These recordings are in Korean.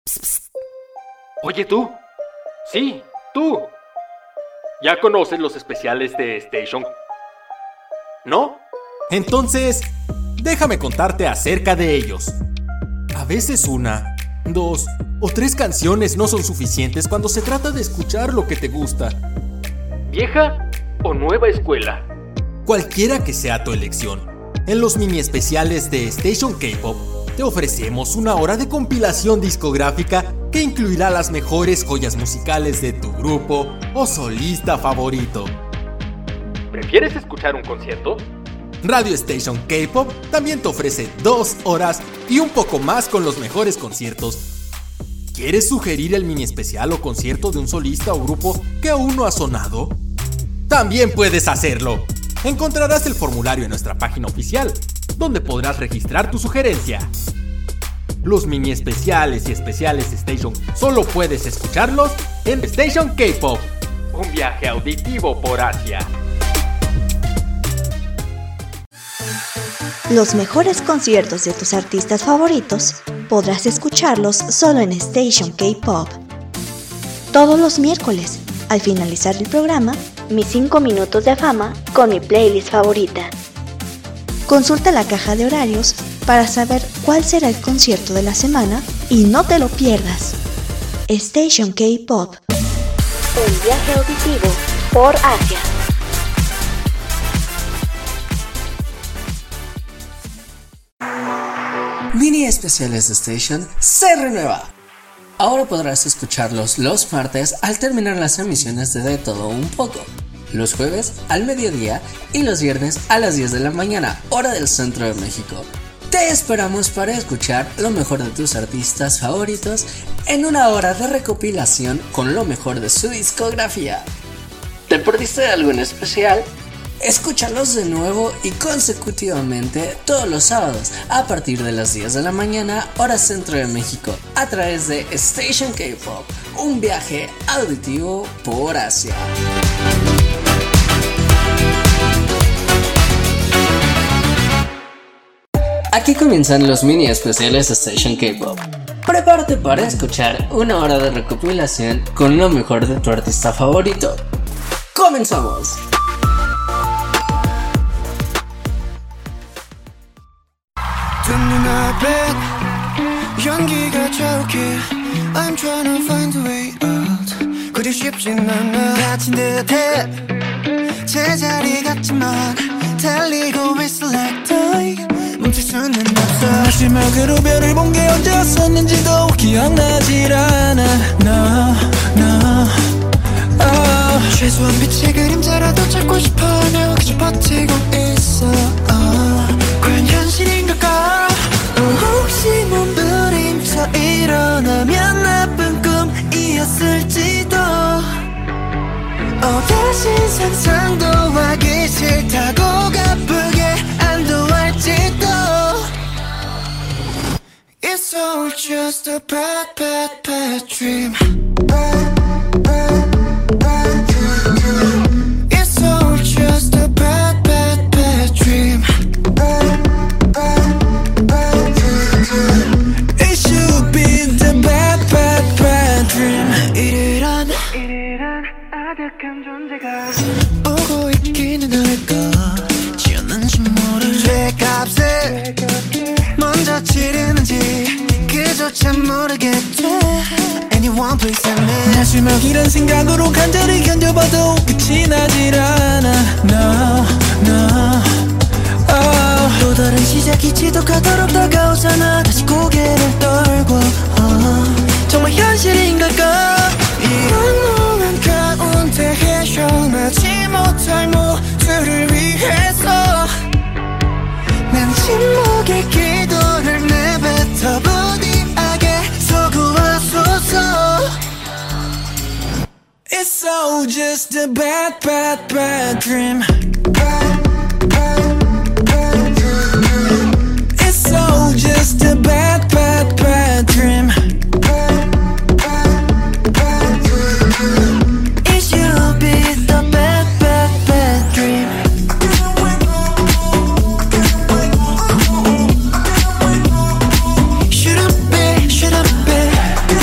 Oye, tú. Sí, tú. ¿Ya conoces los especiales de Station? ¿No? Entonces, déjame contarte acerca de ellos. A veces 1, 2 o 3 canciones no son suficientes cuando se trata de escuchar lo que te gusta. ¿Vieja o nueva escuela? Cualquiera que sea tu elección, en los mini especiales de Station K-Pop te ofrecemos 1 hora de compilación discográfica que incluirá las mejores joyas musicales de tu grupo o solista favorito. ¿Prefieres escuchar un concierto? Radio Station K-Pop también te ofrece 2 horas y un poco más con los mejores conciertos. ¿Quieres sugerir el mini especial o concierto de un solista o grupo que aún no ha sonado? También puedes hacerlo. Encontrarás el formulario en nuestra página oficial, donde podrás registrar tu sugerencia. Los mini especiales y especiales Station solo puedes escucharlos en Station K-Pop. Un viaje auditivo por Asia. Los mejores conciertos de tus artistas favoritos podrás escucharlos solo en Station K-Pop. Todos los miércoles, al finalizar el programa, mis 5 minutos de fama con mi playlist favorita. Consulta la caja de horarios para saber cuál será el concierto de la semana y no te lo pierdas. Station K-Pop. Un viaje auditivo por Asia. Mini especiales de Station se renueva. Ahora podrás escucharlos los martes al terminar las emisiones de Todo Un Poco, los jueves al mediodía y los viernes a las 10 de la mañana, hora del centro de México. Te esperamos para escuchar lo mejor de tus artistas favoritos en 1 hora de recopilación con lo mejor de su discografía. ¿Te perdiste de algo en especial? Escúchalos de nuevo y consecutivamente todos los sábados a partir de las 10 de la mañana, hora centro de México, a través de Station K-Pop, un viaje auditivo por Asia. Aquí comienzan los mini especiales de Station K-Pop. Prepárate para escuchar 1 hora de recopilación con lo mejor de tu artista favorito. ¡Comenzamos! 연기가 자욱해 I'm trying to find a way out 그리 쉽진 않아 다친 듯해 제자리 같지만 달리고 있어 like die 멈출 수는 없어 마지막으로 별을 본 게 언제였었는지도 기억나질 않아 No, no 최소한 빛의 그림자라도 찾고 싶어 나 그저 버티고 있어 과연 현실인 걸까 혹시 몸부림쳐 일어나면 나쁜 꿈이었을지도 다시 상상도 하기 싫다고 가쁘게 안도할지도 It's all just a bad, bad, bad dream It's all just a bad, bad, bad dream It should be the bad, bad, bad dream 이런 아득한 존재가 보고 있기는 할까 지었는지 모를 죄값을 먼저 치르는지 그조차 모르겠대 Anyone please tell me 마지막이란 생각으로 간절히 견뎌봐도 끝이 나질 않아 No, no 또 다른 시작이 지독하도록 다가오잖아 다시 고개를 떨고 정말 현실인 걸까 이런 우는 가운데 헤어나지 못할 모두를 위해서 난 침묵의 기도를 내뱉어 부디하게 서구하소서 It's all just a bad, bad, bad dream It's all just a bad, bad, bad dream It should be the bad, bad, bad dream Shouldn't be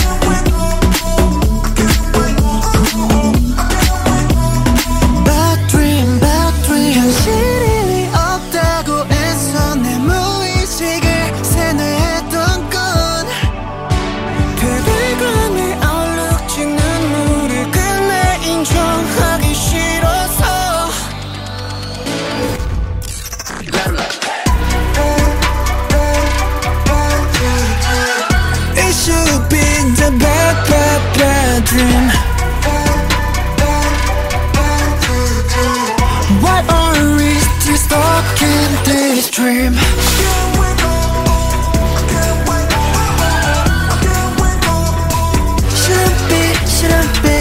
been the bad dream. Why are we still stuck in this dream? Shouldn't be.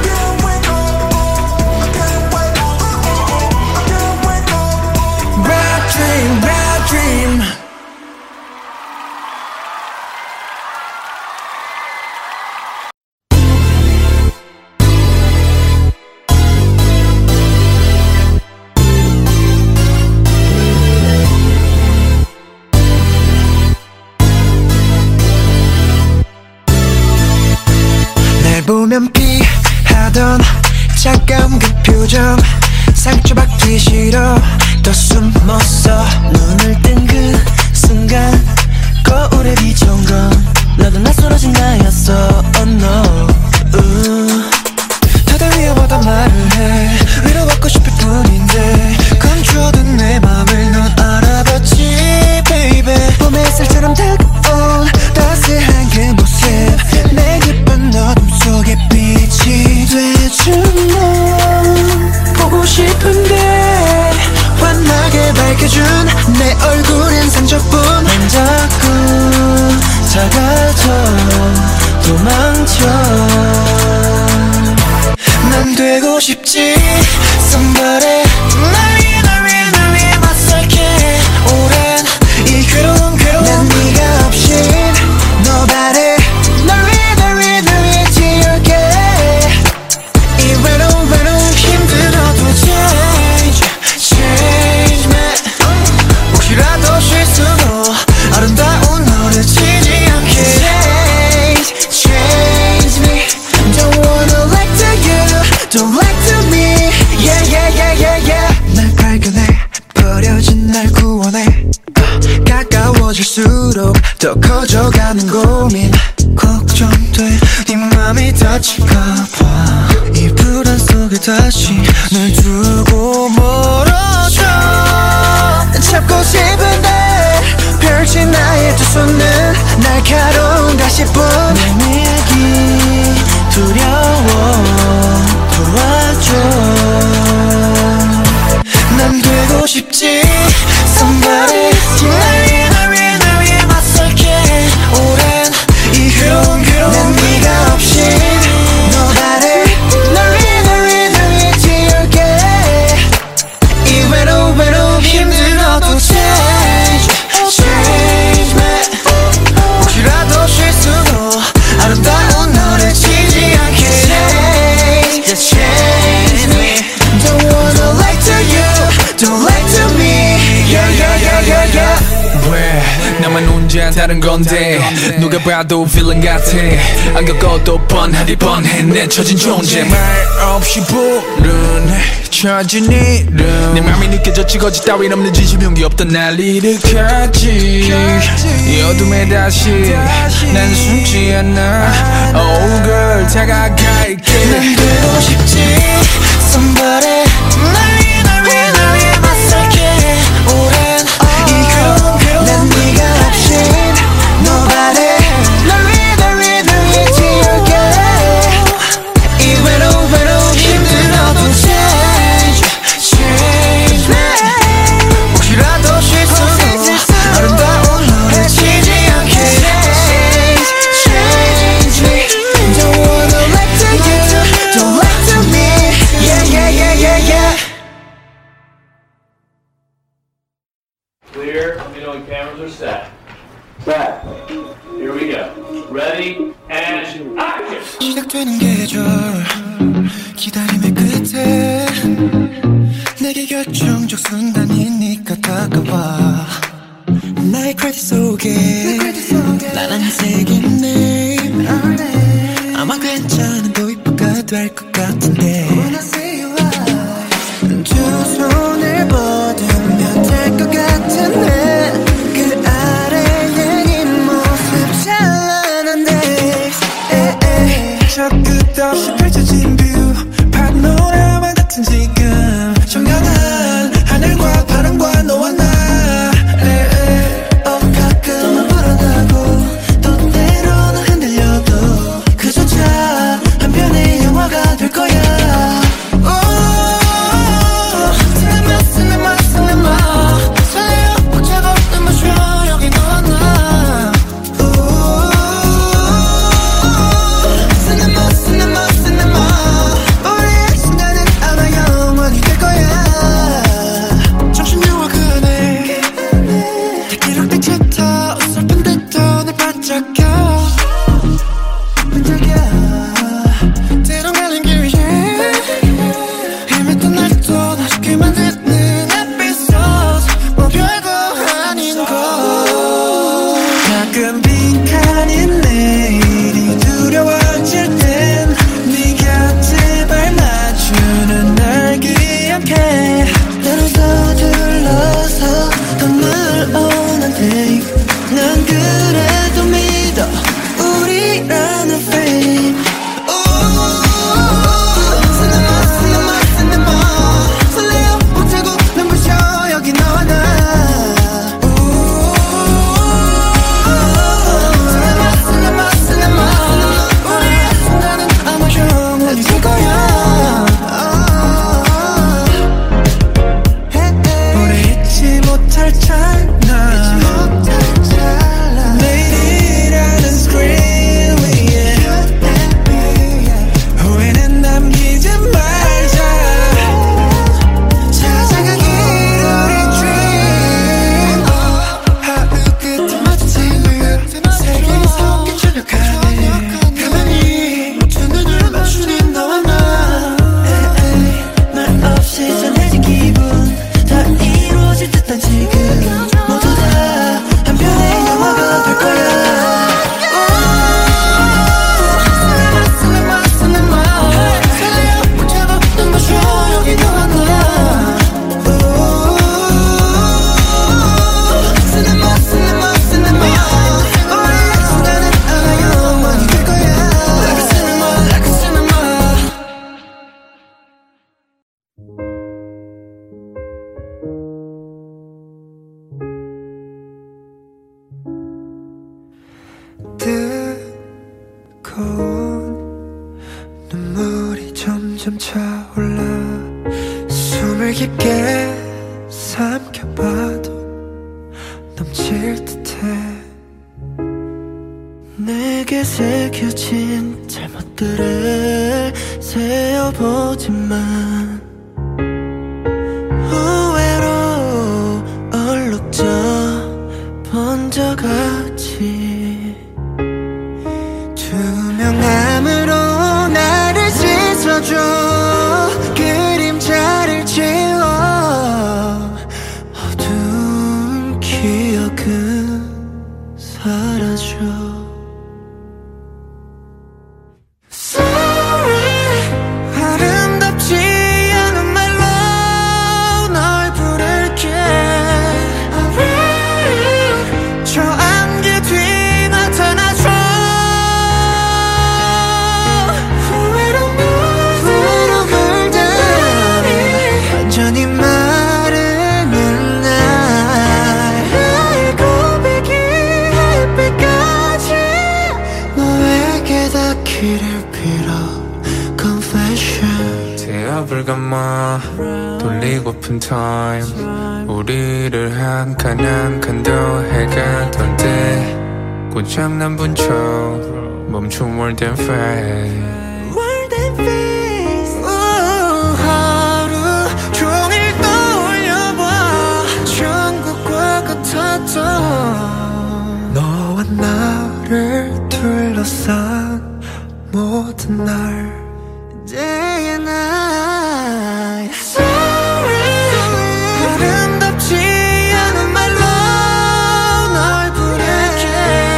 Bad dream. 날 보면 피하던 잠깐 그 표정 상처받기 싫어 또 숨었어 눈을 뜬 그 순간 거울에 비춰온 건 너도 낯설어진 나였어 oh no 다들 위험하단 말을 해 위로받고 싶을 뿐인데 감춰둔 내 맘을 넌 알아봤지 baby 봄의 햇살처럼 다가온 따스한 그 모습 내 깊은 어둠 속에 빛이 돼준 너 보고 싶은데 환하게 밝혀준 내 얼굴엔 상처뿐 난 자꾸 다가져 도망쳐 난 되고 싶지 somebody 날 위해 맞설게 오랜 이 괴로운 난 네가 없인 nobody 날 위해 지울게 이 외로운 힘들어도 change me 혹시라도 실수로 아름다운 너를 치지 않게 change me don't wanna like to you don't like to me yeah 날 발견해 버려진 날 구원해 가까워질수록 더 커져가는 고민 걱정돼 네 맘이 다칠까봐 이 불안 속에 다시 널 두고 멀어져 잡고 싶은데 펼친 나의 두 손은 날카로운 가시뿐 내 얘기 두려워 도와줘 난 되고 싶지 somebody 날 위해 맞설게 오랜 이 괴로운 난 네가 없인 nobody 날 위해 지울게 이 외로운 힘들어도 change me 혹시라도 실수로 아름다운 너를 치지 않게 change me don't wanna like to you don't like to me yeah 왜 나만 혼자 다른 건데 누가 봐도 villain 같아 안 겪어도 뻔하디 뻔해 내 처진 존재 말 없이 부른 처진 이름 내 맘이 느껴졌지 거짓 따윈 없는 진심 용기 없던 날 일으켰지 이 어둠에 다시 난 숨지 않아 Oh girl 다가갈게 난 되고 싶지 somebody 날 위해 맞설게 오랜 이 괴로운 난 네가 없인 nobody 날 위해 지울게 이 외로운 힘들어도 change me 혹시라도 실수로 아름다운 너를 치지 않게 change me don't wanna like to you don't like to me yeah Clear, let me know when cameras are set. Set. Here we go. Ready, and action! 시작되는 계절 기다림의 끝에 내게 결정적 순간이니까 다가와 나의 크레딧 속에 나란 새긴 name 아마 괜찮은 도입부가 될 것 같은데 두 손을 뻗으면 될 것 같은데 그 아래에 네 모습 찬란한데 저 끝없이 펼쳐진 뷰 파노라마 같은 지금 정연한 하늘과 바람과 너와 나 가끔은 불안하고 또 때로는 흔들려도 나는 fame. 설레어 못하고 눈부셔 여기 너와 나. 뜨거운 눈물이 점점 차올라 숨을 깊게 삼켜봐도 넘칠 듯해. 내게 새겨진 잘못들을 세어보지만 후회로 얼룩져 번져가지. 투명함으로 나를 씻어줘. 그림자를 지워. 어두운 기억은 사라져. 대합을 감아 돌리고픈 타임. 우리를 한 칸 한 칸 더 해가 돌 때 고장난 분쳐 멈춘 world and face. 하루 종일 떠올려봐. 천국과 같았던 너와 나를 둘러싼 모든 날. Day and night. 아름답지 않은 말로 널 부를게.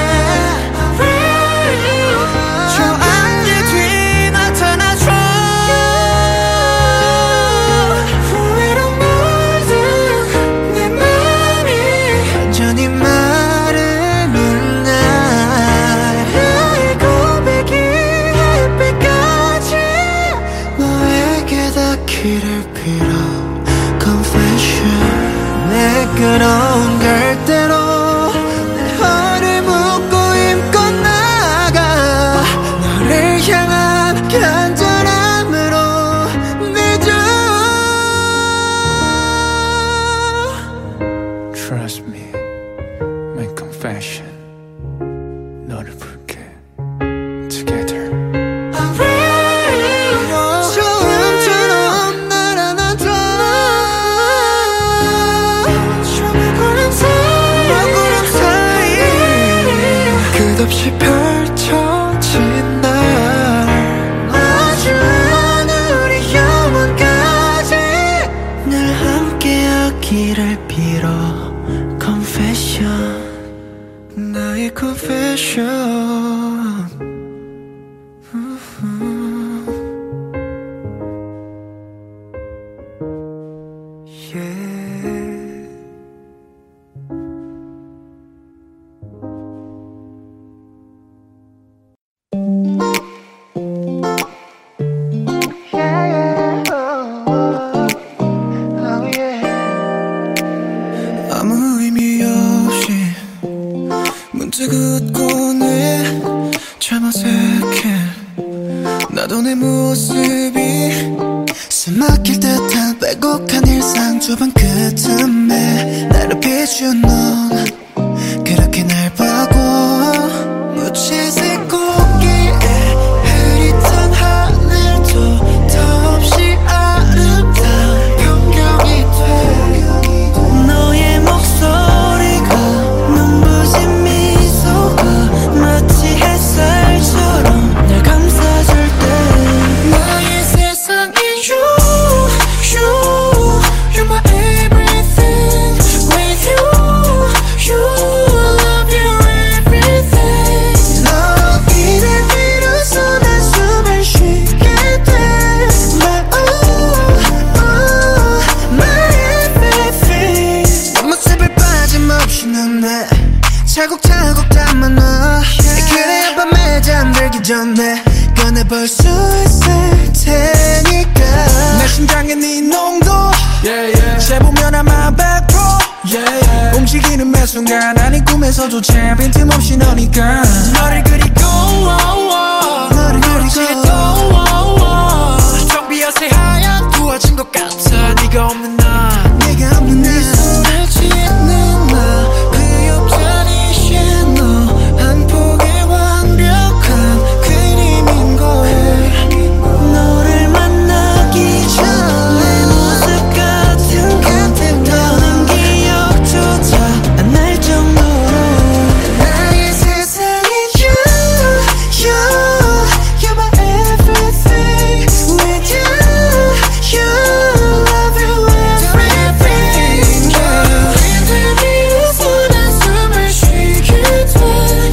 저 안개 뒤 나타나줘. 후회로 물든 내 맘이 완전히 마르는 날. 나의 고백이 햇빛까지 너에게 닿기를 빌어. Confession. 매끄러운 갈대로 내 허를 묶고 힘껏 나가. 너를 향한 간절함으로 믿어. Trust me, my confession. 너를 부를게. Together. 끝없이 펼쳐진 날. 마주한 우리 영원까지 늘 함께하기를 빌어. Confession. 나의 confession. 봐도 내 모습이 숨 막힐 듯한 왜곡한 일상 좁은 그 틈에 나를 비춘 넌 그렇게 날 보고 무채색 꽃길에 흐릿한 하늘도 더없이 아름다운 풍경이 돼 너의 목소리가 눈부신 미소가 마치 햇살처럼 날 감싸줄 때 나의 세상이 You're my everything with you love you everything 너희를 비로소 난 숨을 쉬게 돼 my everything 네 모습을 빠짐없이 눈에 차곡차곡 담아놔 그래야 밤에 잠들기 전에 꺼내볼 수 있을 테니까 내 심장에 네 농도 재보면 아마 100% 움직이는 매 순간 아닌 꿈에서조차 빈틈없이 너니까 너를 그리고 너를 그리고 텅 비어 새하얀 부어진 것 같아 네가 없는 나 네가 없는 나 손을 쥐는 나 그 옆자리 너 한 폭의 완벽한 그림인 거야 너를 만나기 전 내 모습 같은 더는 기억조차 안 날 정도로 나의 세상이 You're my everything with you love you everything 너희들 비로소 난 숨을 쉬게 돼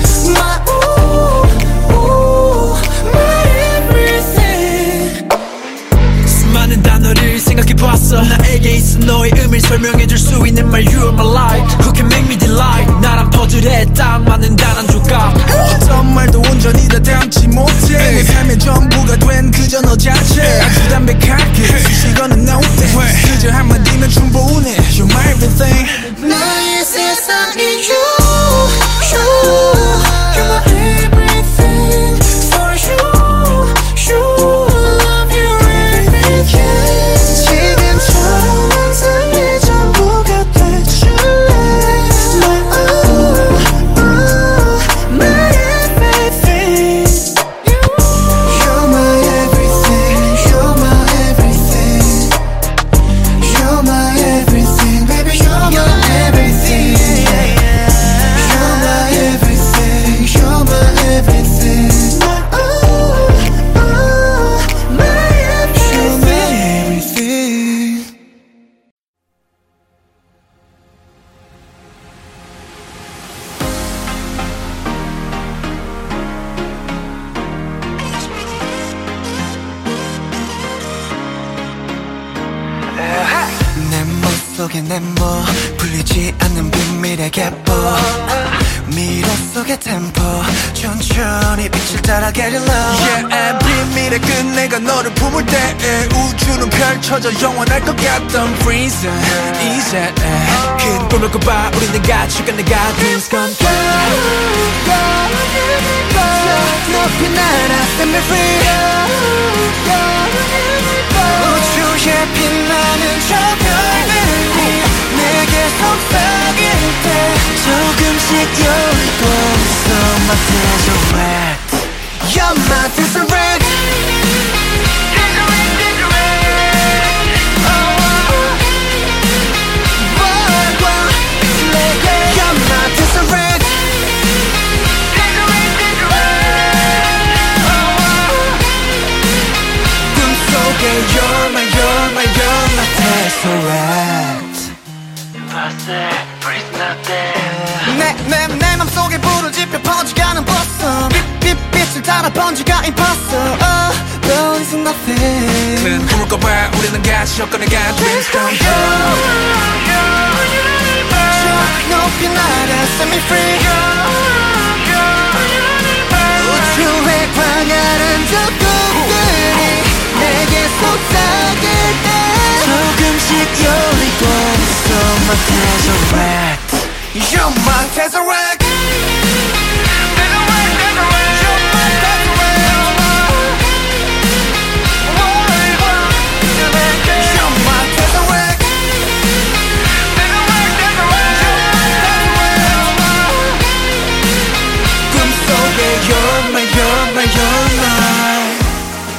my everything 수많은 단어를 생각해봤어 나에게 있어 너의 의미를 설명해줄 수 있는 말 You are my light Who can make me delight 나란 퍼즐에 딱 맞는 단 한 조각 어떤 말도 온전히 다 담지 못해 내 삶의 전부가 된 그저 너 자체 아주 담백하게 수식어는 no thanks 그저 한마디면 충분해 You're my everything 나의 세상이 You're my everything For you love you everything 지금처럼 항상 내 전부가 돼줄래 my everything You're my everything You're my everything You're my everything baby You're my everything You're my everything You're my everything my everything 내 몸속에 내모 풀리지 않는 비밀의 궤보 미로 속의 템포 천천히 빛을 따라 get in love Yeah 비밀의 끝내가 너를 품을 때 우주는 펼쳐져 영원할 것 같던 freezing 이제 큰 꿈을 꿔봐 우리는 같이 내가 dreams come true 높이 날아 set me free 우주에 빛나는 저 별들이 내게 속삭일 때 조금씩 열리고 있어 my Deseret You're my Deseret You're my Deseret 꿈속에 You're my Deseret 내 맘속에 불을 지펴 퍼져가는 blossom 빛을 따라 번지가 impossible There is nothing 큰 꿈을 꿔봐 우리는 같이 엮어내가 dreams come true 높이 날아 set me free 우주의 광활한 저 꿈들이 내게 속삭일 때 조금씩 열리고 있어 my Deseret You're my Deseret You're my Deseret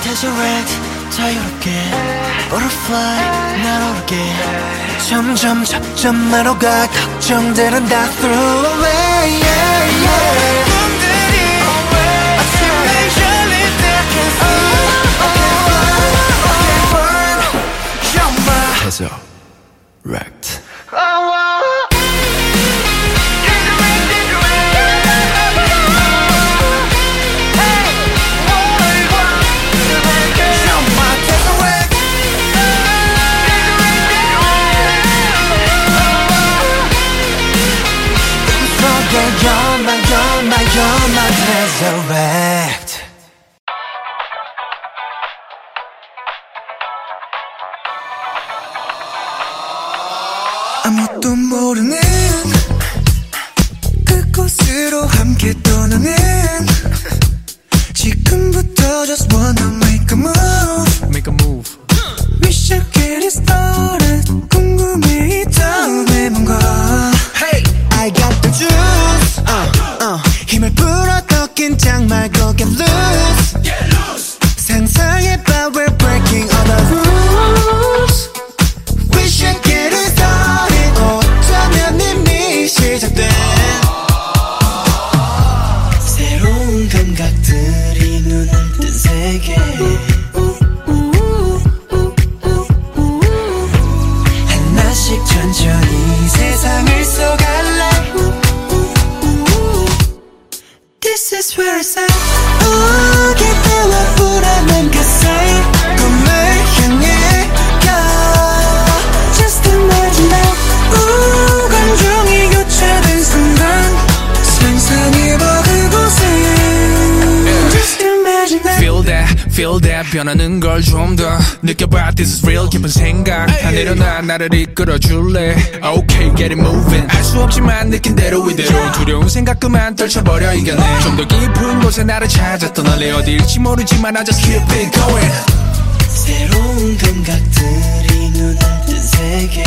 tesseract 자유롭게 butterfly 날아오르게 점점 접점만오가 걱정들은 다 throw away yeah, yeah. 꿈들이 아침에 열릴 때 I can see okay, burn you're my tesseract You're my tesseract 아무것도 모르는 그곳으로 함께 떠나는 지금부터 just wanna make a move Make a move We should get it started 궁금해 이 다음에 뭔가 Hey I got the juice 힘을 불어도 긴장 말고 get loose 상상해봐 we're breaking all the rules We should get it started 어쩌면 이미 시작된 새로운 감각들이 눈을 뜬 세계 하나씩 천천히 세상을 쏘갈래 This is where it's at 기대와 불안한 그 사이 꿈을 향해 가 Just imagine that 감정이 교차된 순간 상상해봐 그곳에 Just imagine that Feel that 변하는 걸 좀 더 느껴봐 This is real 깊은 생각 다 내려놔 나를 이끌어줄래 Okay get it moving 알 수 없지만 느낀 대로 이대로 두려운 생각 그만 떨쳐버려 이겨내 좀 더 깊은 곳에 나를 찾아 떠날래 어디일지 모르지만 I just keep it going 새로운 감각들이 눈을 뜬 세계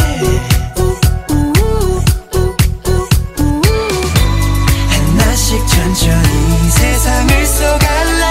하나씩 천천히 세상을 쏘갈래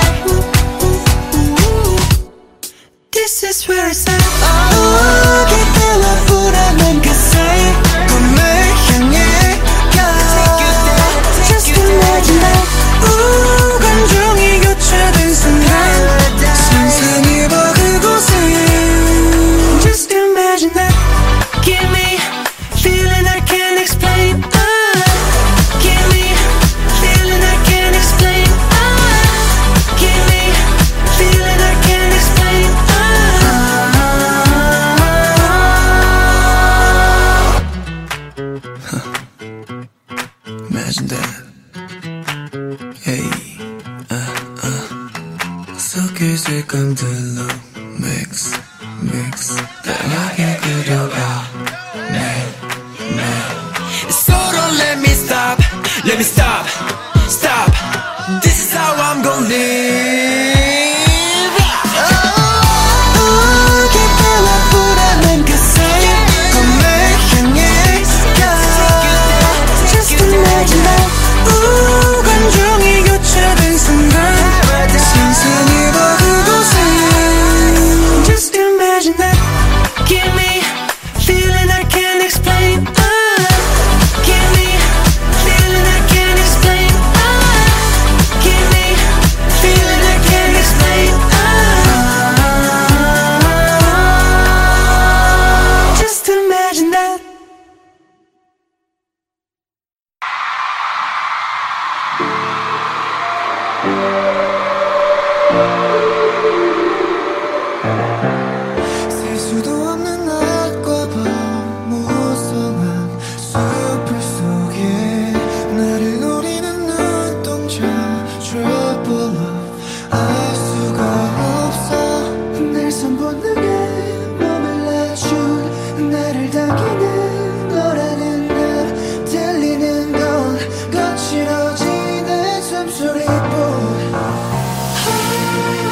This is where it's at 기대와 불안한 그 사이 꿈을 향해 가 Just imagine that 감정이 교차된 순간 상상해봐 그곳에 Just imagine that Give me feeling I can't explain Give me feeling I can't explain Give me feeling I can't explain Imagine that Hey 속에서 감들로 mix 다양하게 그려가 So don't let me stop This is how I'm gonna live 기대와 불안한 그 사이 꿈을 향해 가 Just imagine that 감정이 교차된 순간 상상해봐 그곳에 Just imagine that Give me feeling I can't explain Give me feeling I can't explain Give me feeling I can't explain Just imagine that 셀 수도 없는 낮과 밤 무성한 숲을 속에 나를 노리는 눈동자 Trouble love 알 수가 없어 날 선본능에 몸을 낮춘 나를 당기는 너라는 날 들리는 건 거칠어지는 숨소리뿐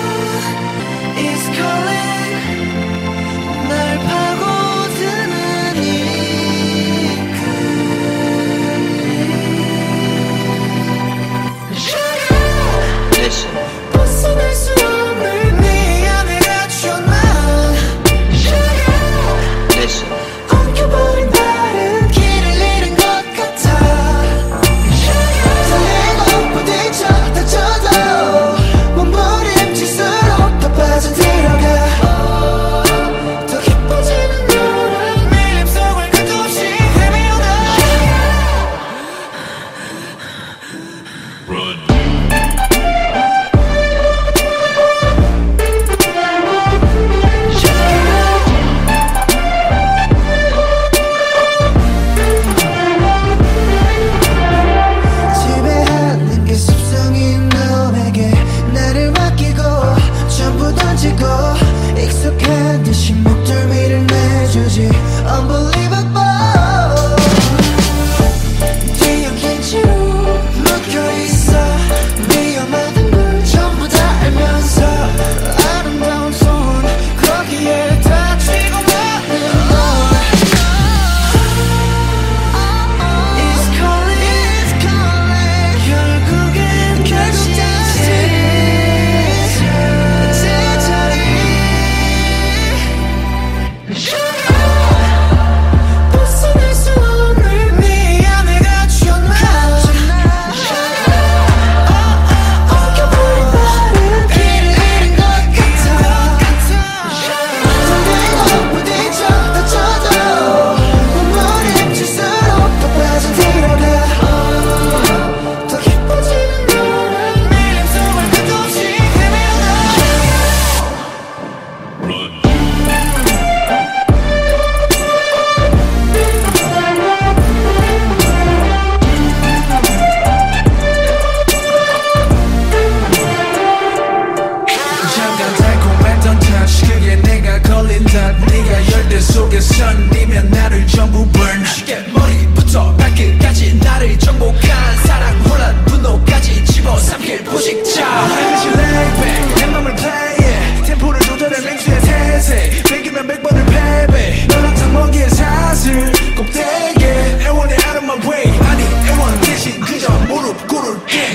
잠깐 달콤했던 touch 그게 내가 걸린 탓 네가 열대 속에 선이면 나를 전부 burn 머리부터 발끝까지 나를 정복한 사랑 혼란 분노까지 집어삼킬 포식자 She lay back 내 맘을 play it 템포를 조절해 맹수의 태세 100이면 100번을 패배 넌 항상 먹이의 사슬 꼭대기에 애원해 out of my way 아니 애원 대신 그저 무릎 꿇을게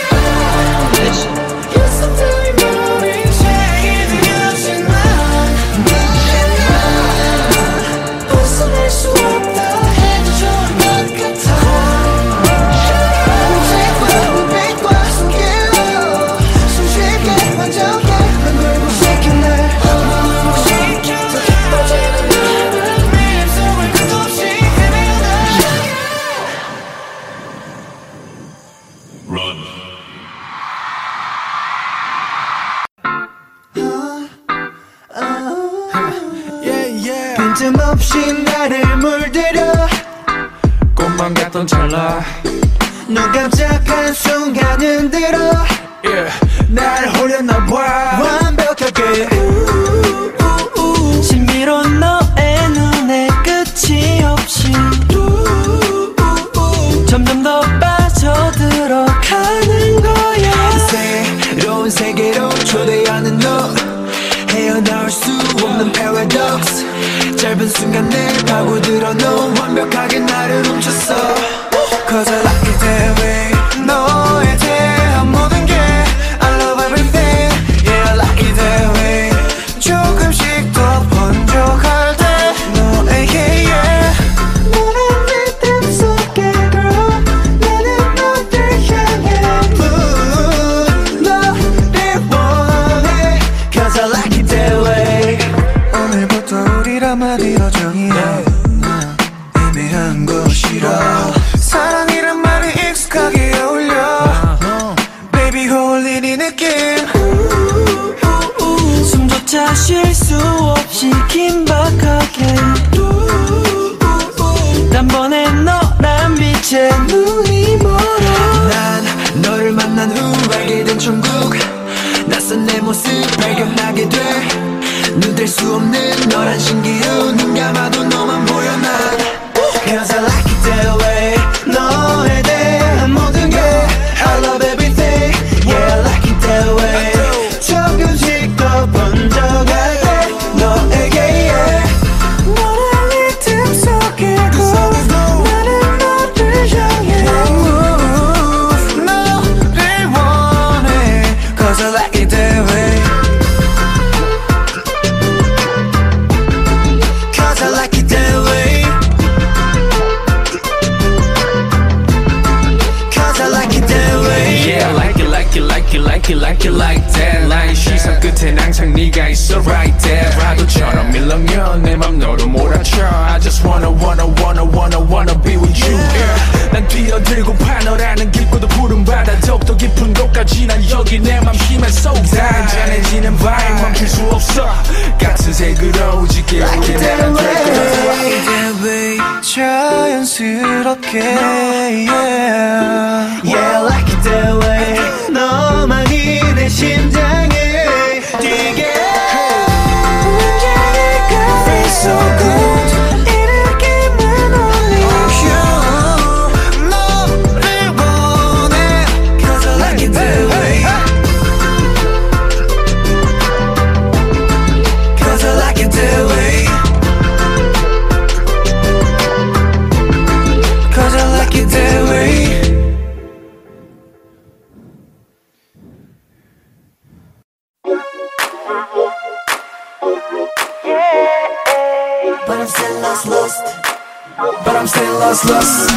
빈틈없이 나를 물들여 꽃만 같던 찰나 눈 깜짝한 순간은 들어 날 홀렸나봐 완벽하게 신비로운 너의 눈에 끝이 없이 점점 더 빠져들어가는 거야 새로운 세계로 초대하는 너 헤어나올 수 없는 paradox 짧은 순간 내 파고들어 너 완벽하게 나를 훔쳤어 Cause I like it that way 너에 대한 모든 게 I love everything Yeah I like it that way 조금씩 더 번져갈 때 너에게 yeah 너는 리듬 속에 girl 나는 너를 향해 너를 원해 Cause I like it that way 오늘부터 우리라마디로 정의해 애매한 거 싫어 사랑이란 말이 익숙하게 어울려 Baby 홀린 이 느낌 숨조차 쉴 수 없이 긴박하게 단번에 너란 빛에 눈이 멀어 난 너를 만난 후 알게 된 천국 낯선 내 모습 발견하게 돼 눈 뗄 수 없는 너란 신기루 눈 감아도 너만 보여 난 Cause I like it that way 너에 대한 모든 게 I love everything Yeah I like it that way 조금씩 더 번져갈 때 너에게 yeah 너란 리듬 속에 나는 너를 향해 너를 원해 Cause I like it that way Cause I like it that way Cause I like it that way Yeah I like it like it like it like it like it like that like 시선 끝엔 항상 네가 있어 right there 파도처럼 밀려면 내 맘 너로 몰아쳐 I just wanna be with you yeah. 난 뛰어들고파 너라는 깊고도 푸른 바다 더욱더 깊은 곳까지 난 여기 내 맘 힘에 쏟아 잔해지는 vibe 멈출 수 없어 같은 색으로 짙게 Like it that 오게 way 자연스럽게 yeah Yeah I like it that way 너만이 내 심장을 뛰게 Feel so good 이 느낌은 only you 너를 원해 Cause I like it that way Cause I like it that way Cause I like it that way But I'm still lost But I'm still lost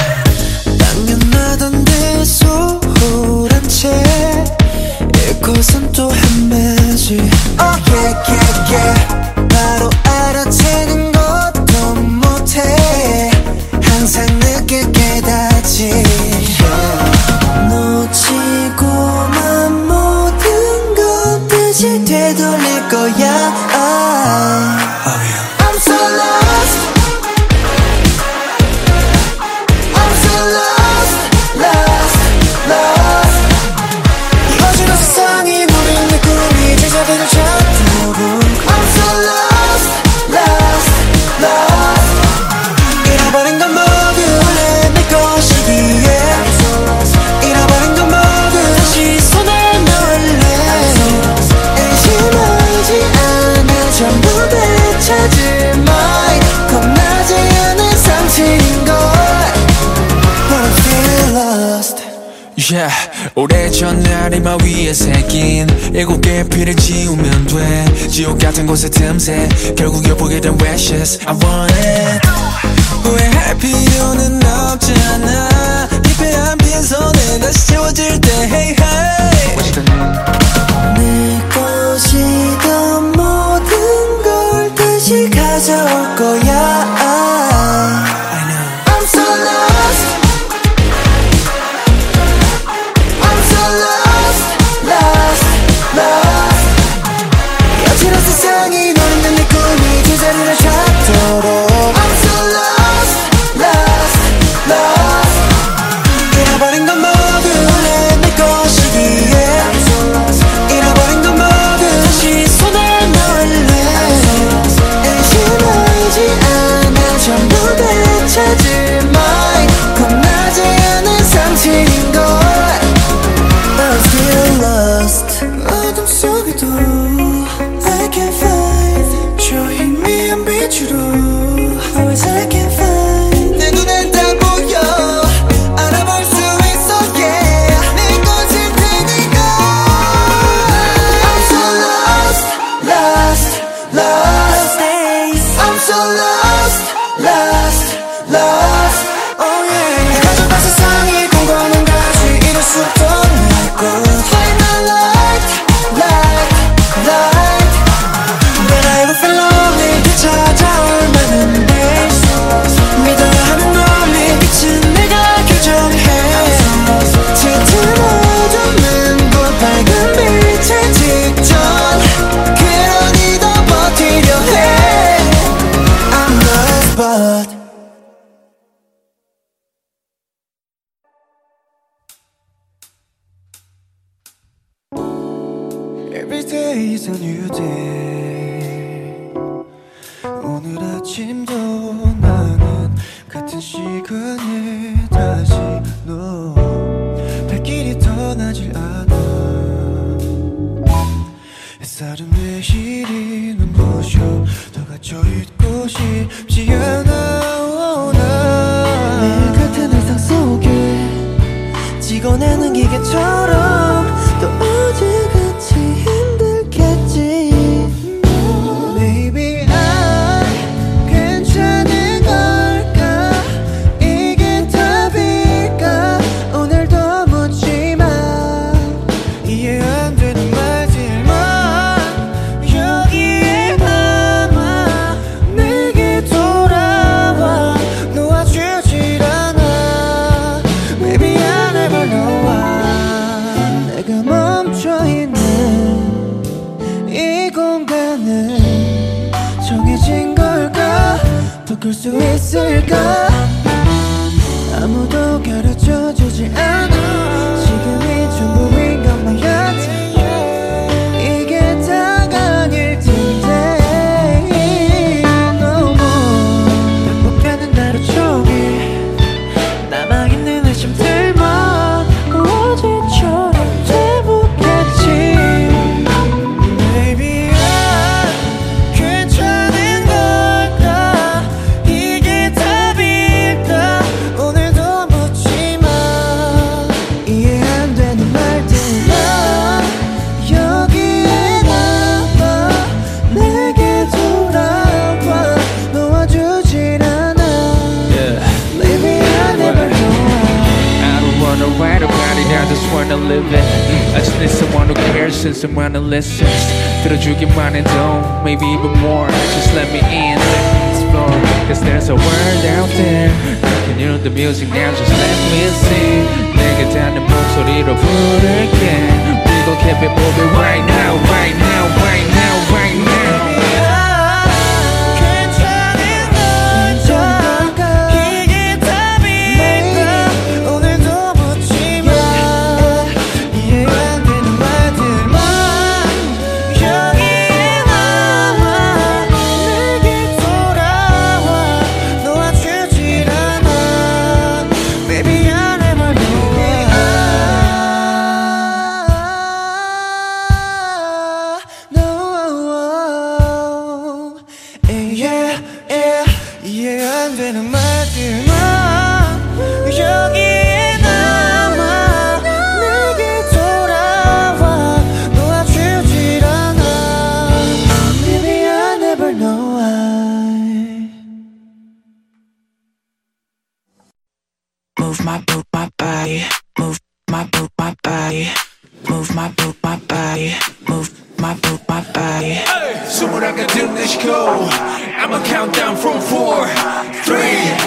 당연하던 내 소홀한 채 이곳은 또 헤매지 Oh yeah yeah yeah 바로 알아채는 것도 못해 항상 늦게 깨닫지 놓치고만 모든 것들이 되돌릴 거야 I'm so lost I'm so lost lost lost 어지러운 세상이 노린 내 꿈이 제자리 오래전 날 이마 위에 새긴 7개의 피를 지우면 돼 지옥 같은 곳의 틈새 결국 엿보게 된 wishes I want it 후회할 필요는 없잖아 기폐한 빈손에 다시 채워질 때 hey hey 내 것이던 모든 걸 다시 가져올 거야 I'm so lost I'm so lost lost lost 여지러운 세상이 너는 내 꿈이 제자리를 찾도록 I'm so lost lost lost 잃어버린 건 모두 원래 내 것이기에 잃어버린 건 모두 다시 손에 넣을래 의심하지 않아 전부 되찾을 mine 겁나지 않은 상실인걸 But I'm still lost 어둠 속에도 I can find 저 희미한 빛으로 Always I can find 내 눈엔 다 보여 알아볼 수 있어 yeah 내 것일 테니까 I'm so lost lost lost I'm so lost lost lost oh yeah 가져간 세상이 공고하는 것이 이룰 수 없던 날 것 Find the light light light But I will feel lonely 찾아올 많은 days 믿어야 하는 널리 빛은 내가 교정해 짙은 어둠은 곧 밝은 빛의 직전 그러니 더 버티려 해 I'm lost but Every day is a new day 오늘 아침도 나는 같은 시간에 다시 너 발길이 떠나질 않아 햇살은 매일이 눈부셔 더 갇혀있고 싶지 않아 매일 같은 일상 속에 찍어내는 기계처럼 또 어제같이 힘들겠지 Maybe I 괜찮은 걸까 이게 답일까 오늘도 묻지마 이해 안 되는 말들만 여기에 남아 내게 돌아와 놓아주질 않아 Maybe I never know why 내가 멈춰있는 이 공간은 정해진 걸까 더 클 수 있을까 아무도 가르쳐주지 않아 지금이 전부인 것만 같아 이게 다가 아닐 텐데 No more 반복되는 하루 종일 남아있는 의심들만 어제처럼 되묻겠지 Maybe I 괜찮은 걸까 이게 답일까 오늘도 묻지마 이해 안 되는 말들만 여기에 남아 내게 돌아와 놓아주질 않아 Maybe I never know I don't wanna write about it, I just wanna live it I just need someone who cares and someone who listens 들어주기만 해도, maybe even more Just let me in, let me explore Cause there's a world out there I can hear the music now, just let me sing 내게 닿는 목소리로 부를게 We gon' keep it moving right now, right now, right now, right now 괜찮은 걸까 이게 답일까 오늘도 묻지마 이해 안 되는 말들만 여기에 남아 내게 돌아와 놓아주질 않아 Baby I never know No yeah yeah 이해 안 되는 말들만 여기에 남아 내게 my body, move my body, move my body, move my body. 숨을 아껴 내쉬고 I'ma count down from 4, 3, 2,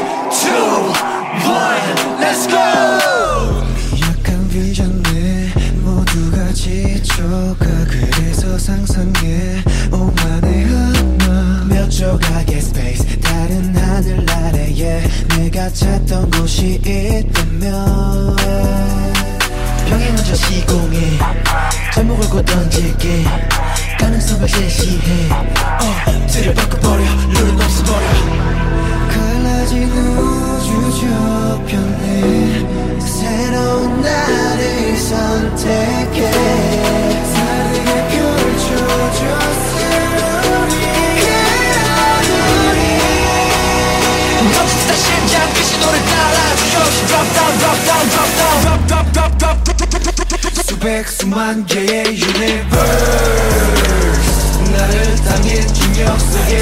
1, let's go. 약한 비전에 모두가 지쳐가 그래서 상상해 오만의 하나 몇 조각의 스페이스 다른 하늘 아래에 내가 찾던 곳이 있다면 병이 먼저 시공해 제목을 곧 던질게 가능성을 제시해 틀을 바꿔버려 룰은 없애버려 갈라진 우주 저편에 새로운 나를 선택해 다르게 펼쳐져 멈춘다 심장 끝이 너를 따라줘 Drop down drop down drop down drop drop drop drop 수백 수만 개의 universe 나를 담긴 중력 속의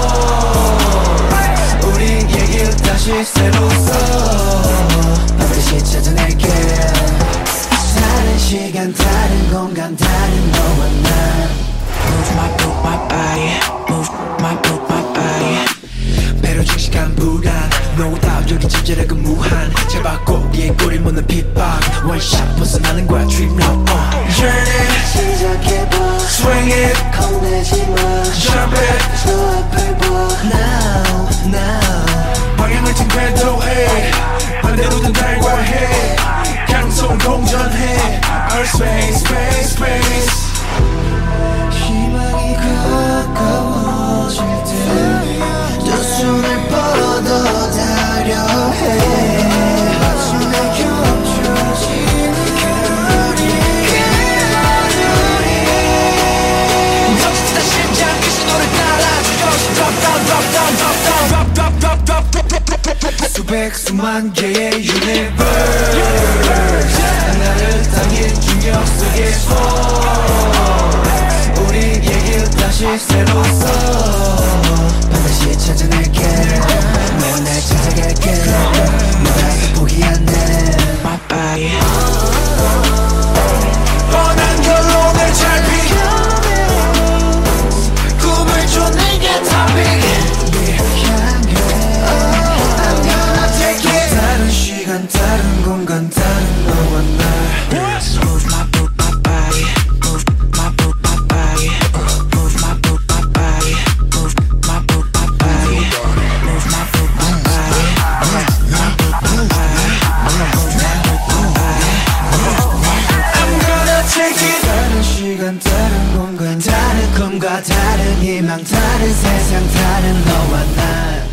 force 우리의 길 다시 새로 써 반드시 찾아낼게 다른 시간 다른 공간 다른 너와 나 Move my body Move my body 배로 증식한 불안 No doubt 여기 진짜라고 무한 제발 꼬리에 꼬리 묻는 핍박 원샷 벗어나는 거야 dream now Journey 시작해봐 Swing it 겁내지마 Jump it 저 앞을 봐 Now now 방향을 튼 궤도해 반대로든 달과해 양손 공전해 Our space space space 희망이 가까워질 때 두 손을 뻗어 달려 해 마침내 겹쳐지는 그물이 멈춘다 심장 끝이 너를 따라줘 Drop down drop down drop down drop drop drop drop drop 수백 수만 개의 universe 나를 담긴 중력 속의 force 우리의 길 다시 새로 써 반드시 찾아낼게 넌 날 찾아갈게 너라서 포기 안 해 My body 뻔한 결론을 잘 피겨 꿈을 줘 내게 topic 다른 시간 다른 공간 다른 너와 날 Move my body Move my body Move my body Move my body Move my I'm gonna take it 다른 시간 다른 공간 다른 꿈과 다른 희망 다른 세상 다른 너와 날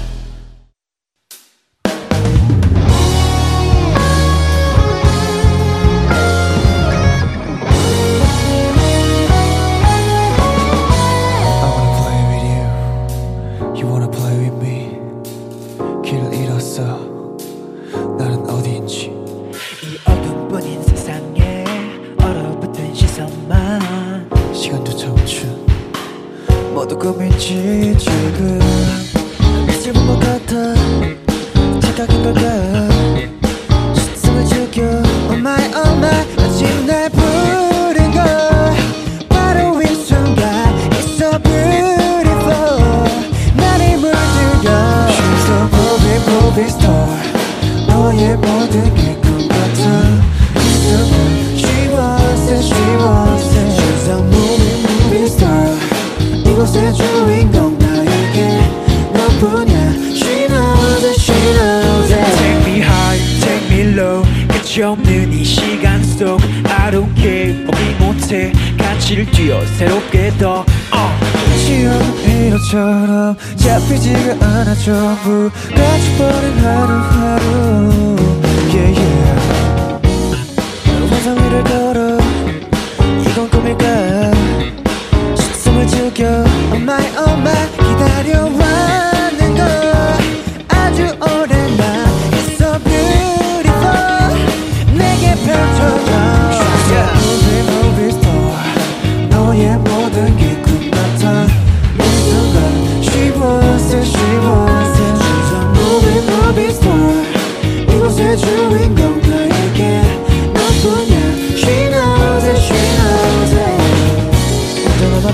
모두 꿈인지 지금 미칠 본 것 같아 착각인 걸까 시선을 죽여 Oh my 마침 날 부른 걸 바로 이 순간 It's so beautiful 나를 물들여 She's a movie star 너의 모든 게 꿈같아 이 순간 She wants it She's a movie star 이곳의 주인공 나에게 너뿐이야 She knows it, she knows it Take me high, take me low 끝이 없는 이 시간 속 I don't care 포기 못해 같이를 뛰어 새롭게 더 시험은 피로처럼 잡히지가 않아 전부 갇혀버린 하루하루 Yeah yeah 환상 위를 걸어 이건 꿈일까 숨을 죽여 Oh my 기다려왔는 걸 아주 오랜 날 It's so beautiful 내게 펼쳐져 Movie star 너의 모든 게 꿈같아 이 순간 She wants it She's a movie star 이곳의 주인공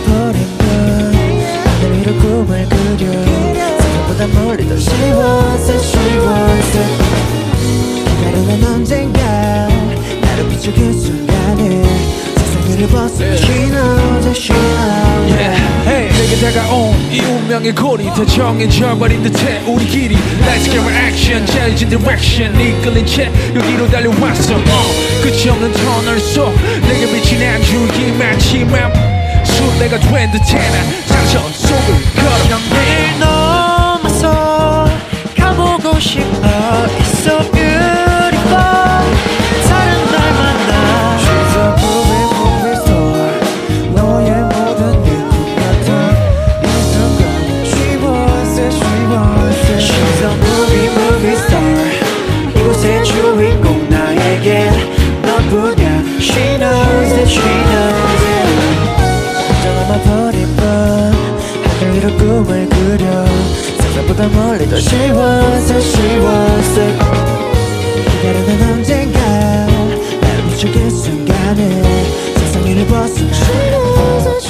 버린 건 하늘 위로 꿈을 그려 생각보다 멀리 더 쉬웠어 기다려난 언젠가 나를 비추길 순간에 세상을 벗어 She knows 내게 다가온 이 운명의 고리 다 정해져버린 듯해 우리끼리 Let's get action change direction 이끌린 채 여기로 달려왔어 끝이 없는 터널 속 내게 비친 한 줄기 마치만 술래가 된 듯해 난 상처 속을 걸어 길 넘어서 가보고 싶어 It's so beautiful 다른 날 만나 She's a movie star 너의 모든 느낌 같아 이 순간 She wants it She's a movie star 이곳의 주인공 나에겐 너뿐이야 She knows it 혼자 남아버린 밤 하늘 위로 꿈을 그려 상상보다 멀리 더 She wants it 기다려난 언젠가 나를 비추길 순간에 세상 위를 벗어나 She knows it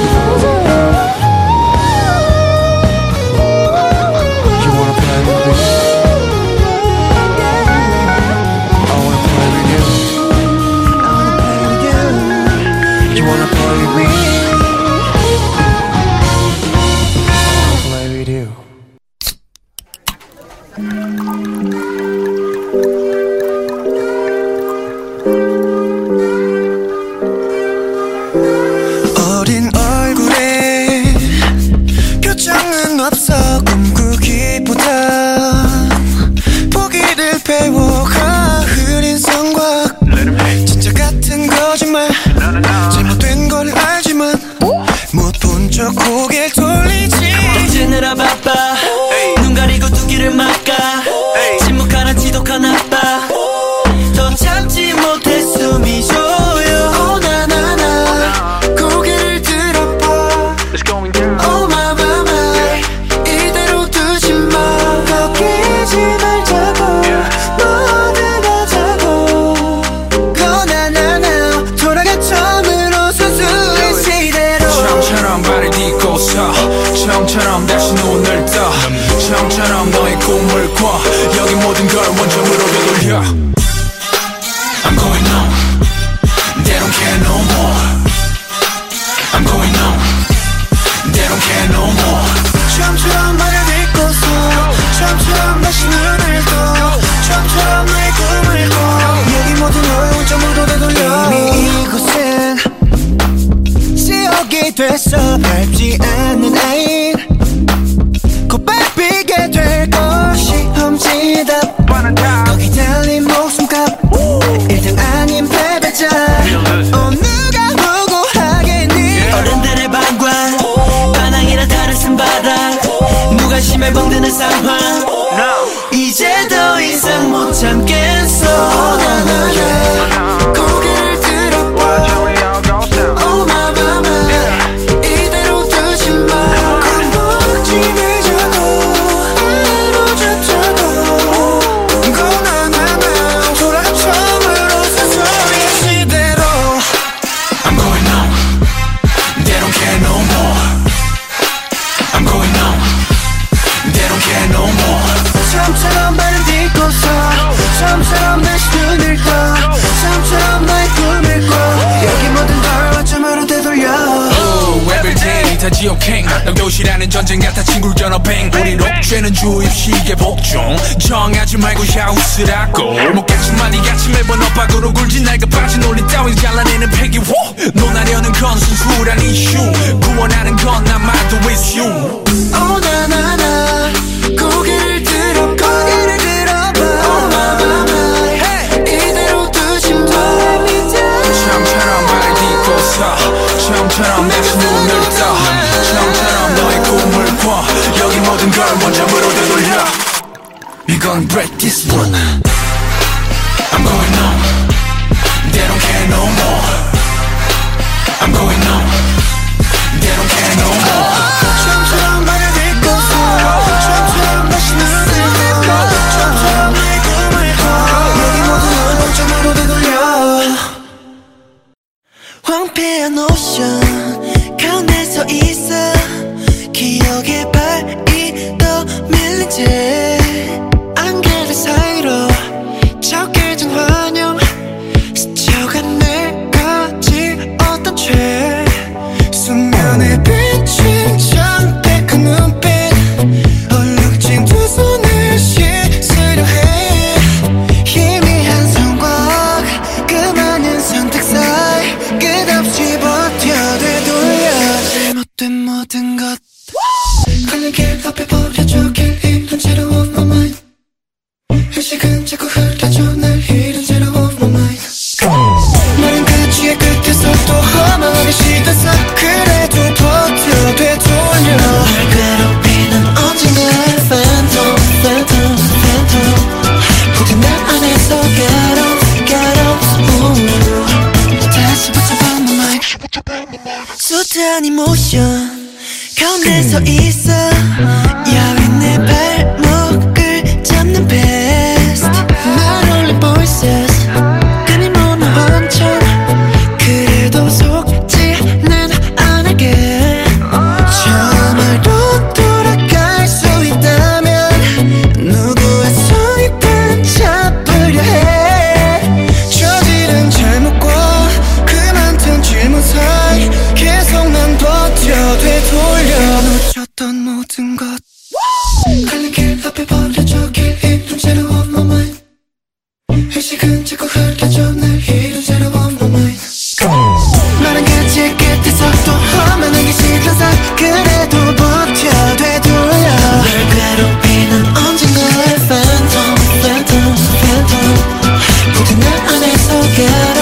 You wanna play with me? I wanna play with you I wanna play with you You wanna play with me? 어린 얼굴에 표정은 없어 꿈꾸기보다 포기를 배워가 흐린 성곽 진짜 같은 거짓말 잘못된 걸 알지만 못 본 척 고개를 돌리지 잊느라 바빠 눈 가리고 두 귀를 막아 침묵하나 지독한 아빠 더 참지 못해 숨이 쉬어요 Oh 나나나 고개를 들어봐 Oh my my my 이대로 두지 마 꺾이지 말자고 너는 가자고 Oh 나나나 돌아가 처음으로 순수한 시대로 처음처럼 발을 딛고서 처음처럼 다시 눈을 떠 처음처럼 너의 꿈을 꿔 여기 모든 걸 원점으로 되돌려 I'm going on They don't care no more I'm going on They don't care no more 처음처럼 말을 딛고서 처음처럼 다시 눈을 떠 처음처럼 너의 꿈을 꿔 여기 모든 걸 원점으로 되돌려 이미 이곳은 지옥이 됐어 밟지 않는 아인 곧 밟히게 될 것이 험지답 거기 달린 목숨값 1등 아닌 패배자 누가 보고 하겠니 어른들의 방관 반항이라 다른 쓴바닥 무관심에 멍드는 상황 이제 더 이상 못 참겠어 나나나 고개를 들어봐 Oh my my my 이대로 두지 마 겁먹지 말자고 이루어졌자고 Go 나나나 돌아가 처음으로 순수한 시대로 I'm going on They don't care no more I'm going on They don't care no more 처음처럼 발을 딛고서 처음처럼 다시 눈을 떠 처음처럼 너의 꿈을 꿔 여기 모든 걸 원점으로 되돌려 Everyday 다 지옥행 넌 전쟁 같아 친구를 전화뱅 우리 록죄는 주입식의 복종 정하지 말고 샤우스라고 못겠지만 이같이 매번 엇박으로 굴지 날가 빠진 논리 따윈 잘라내는 폐기호 논하려는 건 순수한 이슈 구원하는 건 아마도 with you Oh 나나나 고개를 들어봐 고개를 들어봐 Oh my my my hey. 이대로 두지 마 처음처럼 발을 딛고서 처음처럼 다시 눈을 떠 처음처럼 너의 꿈을 꿔 여기 모든 걸 원점으로 되돌려 We gon' break this one I'm going on They don't care no more I'm going on They don't care no more 처음처럼 발을 딛고서 처음처럼 다시 눈을 떠 처음처럼 너의 꿈을 꿔 여기 모든 걸 원점으로 되돌려 황폐한 오션 가운데서 서 있어 기억의 발이 떠밀린 채 안개들 사이로 적해진 환영 스쳐간 내까지 어떤 죄 수면에 비친 창백한 눈빛 얼룩진 두 손을 씻으려 해 희미한 성곽 그 많은 선택 사이 끝없이 버텨 되돌려 잘못된 모든 것 가는 길 앞에 버려줘 길 잃은 채로 on my mind 의식은 자꾸 흐려져 날 잃은 채로 on my mind 마른 그 뒤에 끝에서 또 허망하게 시간사 그래도 버텨 되돌려 날 괴롭히는 언제나 phantom phantom phantom 부디 내 안에서 get up 다시 붙여봐 my mind 숱한 이모션 가운데 서 있어 야윈 내 발목을 잡는 past 날 올린 voices 끊임없는 원천 그래도 속지는 않을게 정말로 돌아갈 수 있다면 누구의 손이든 잡으려 해 저지른 잘못과 그 많던 질문 사이 계속 난 버텨 되돌려 놓쳤던 모든 것 가는 길 앞에 버려져 길 잃은 채로 on my mind 의식은 자꾸 흐려져 날 잃은 채로 on my mind 마른 그 뒤에 끝에서 또 허망하게 시간사 그래도 버텨 되돌려 날 괴롭히는 언젠가의 phantom phantom phantom 부디 내 안에서 get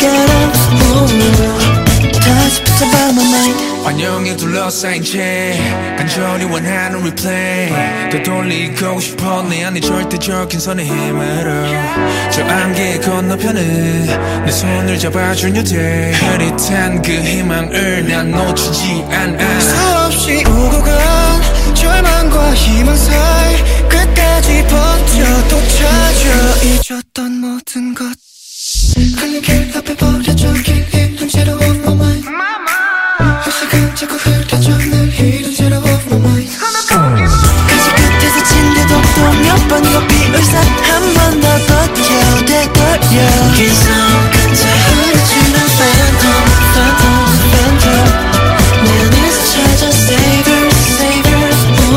up 다시 붙잡아 my mind 환영에 둘러싸인 채 간절히 원하는 replay 더 돌리고 싶어 내 안에 절대적인 선의 힘으로 저 안개 건너편에 내 손을 잡아준 여대 흐릿한 그 희망을 난 놓치지 않아 수없이 오고 간 절망과 희망 사이 끝까지 버텨 또 찾아 잊었던 모든 것 가는 길 앞에 버려져 길 잃은 채로 on my mind 의식은 자꾸 흐려져 날 잃은 채로 on my mind 가지 끝에서 친데도 또 몇 번 이거 비울사 한 번 더 버텨 되돌려 긴 손끝에 흐려지는 phantom phantom phantom 내 안에서 찾아 savior savior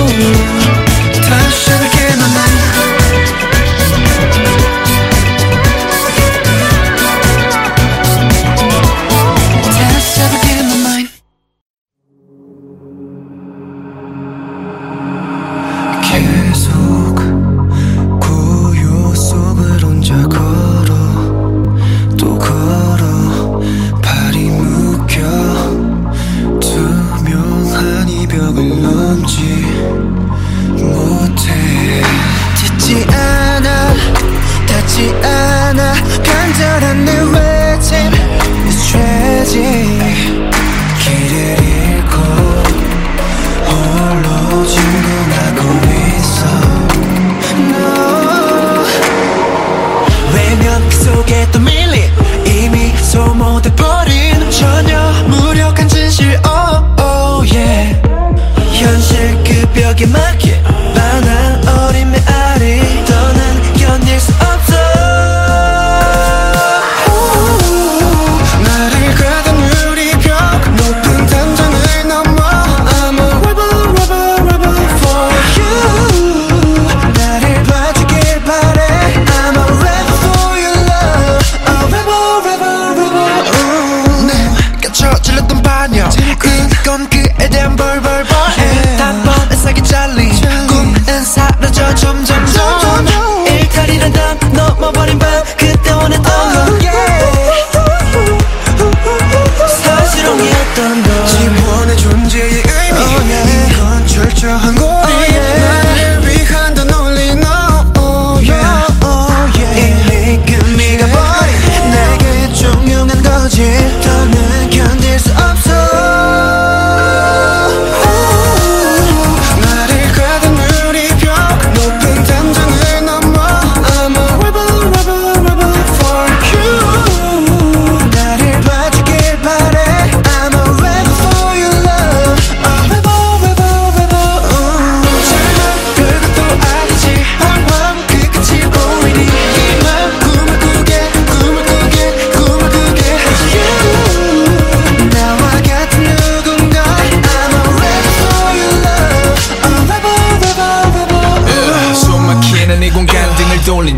다시 시작할게 my mind 다시 시작할게 my mind 계속 고요 속을 혼자 걸어 또 걸어 발이 묶여 투명한 이 벽을 넘지 못해 듣지 않아 닿지 않아 간절한 내 외침 It's tragic 길을 잃고 홀로 진동하고 있어 No 외면 그 속에 또 밀린 이미 소모돼버린 전혀 무력한 진실 oh oh yeah 현실 그 벽에 막힌 반한 어린 메아리 더 난 견딜 수 없어 나를 가둔 유리벽 높은 담장을 넘어 I'm a rebel rebel rebel for you 나를 봐주길 바래 I'm a rebel for your love A rebel rebel rebel 갇혀 질렀던 반역 이건 그에 대한 벌벌벌 단번에 사기 잘린 꿈은 사라져 점점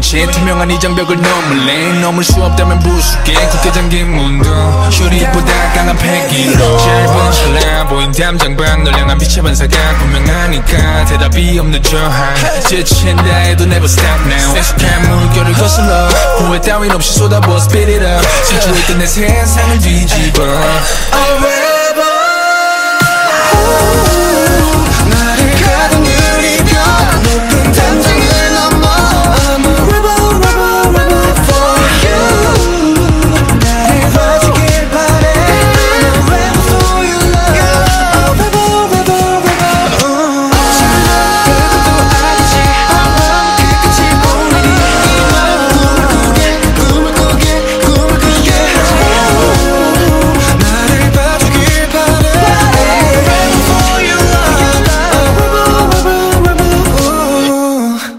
채 투명한 이 장벽을 넘을래. 넘을 수 없다면 부술게 굳게 잠긴 문도 슈리보다 강한 패기로 짧은 찰나 보인 담장방 널 향한 빛의 반사가 분명하니까 대답이 없는 저항 지친다 해도 never stop now 익숙한 물결을 거슬러 후회 따윈 없이 쏟아부어 speed it up 상처에 끝내 세상을 뒤집어 나를 가둔 유리벽 높은 담장을 넘어 I'm a rebel, rebel, rebel for you 나를 봐주길 바래 I'm a rebel for your love rebel, rebel, rebel 별것도 아니지 I'm 끝까지 보이니 이 마음 꿈을 꾸게 꿈을 꾸게 나를 봐주길 바래 I'm a rebel for your love rebel, rebel, rebel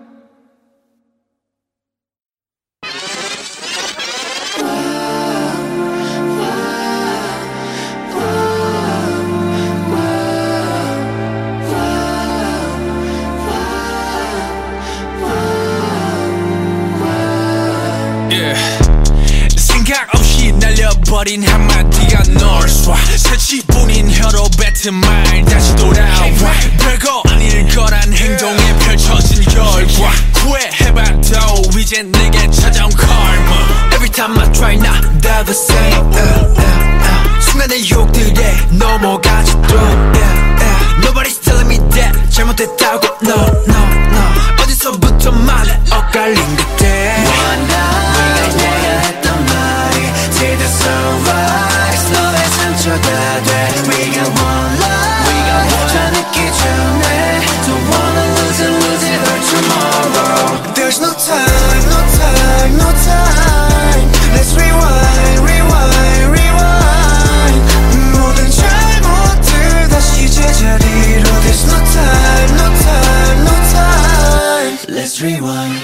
생각 없이 날려버린 한마디가 널 쏴 새치뿐인 혀로 뱉은 말 다시 돌아와 별거 아닐 거란 행동에 펼쳐진 결과 후회해봐도 이젠 내게 찾아온 karma Every time I try not the same 순간의 유혹들에 넘어가지 또 Nobody's telling me that 잘못했다고 no no no 어디서부터 말해 엇갈린 듯해 네가 내가 했던 말이 Till the sunrise 너의 상처가 돼 We got one life We got one 다 늦기 전에 Don't wanna lose it, lose it for tomorrow There's no time, no time, no time Let's rewind, rewind, rewind 모든 잘못들 다시 제자리로 There's no time, no time, no time Let's rewind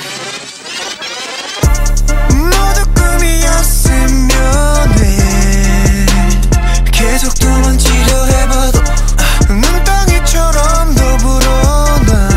모두 꿈이었으면 해 계속 도망치려 해봐도 눈덩이처럼 더 불어나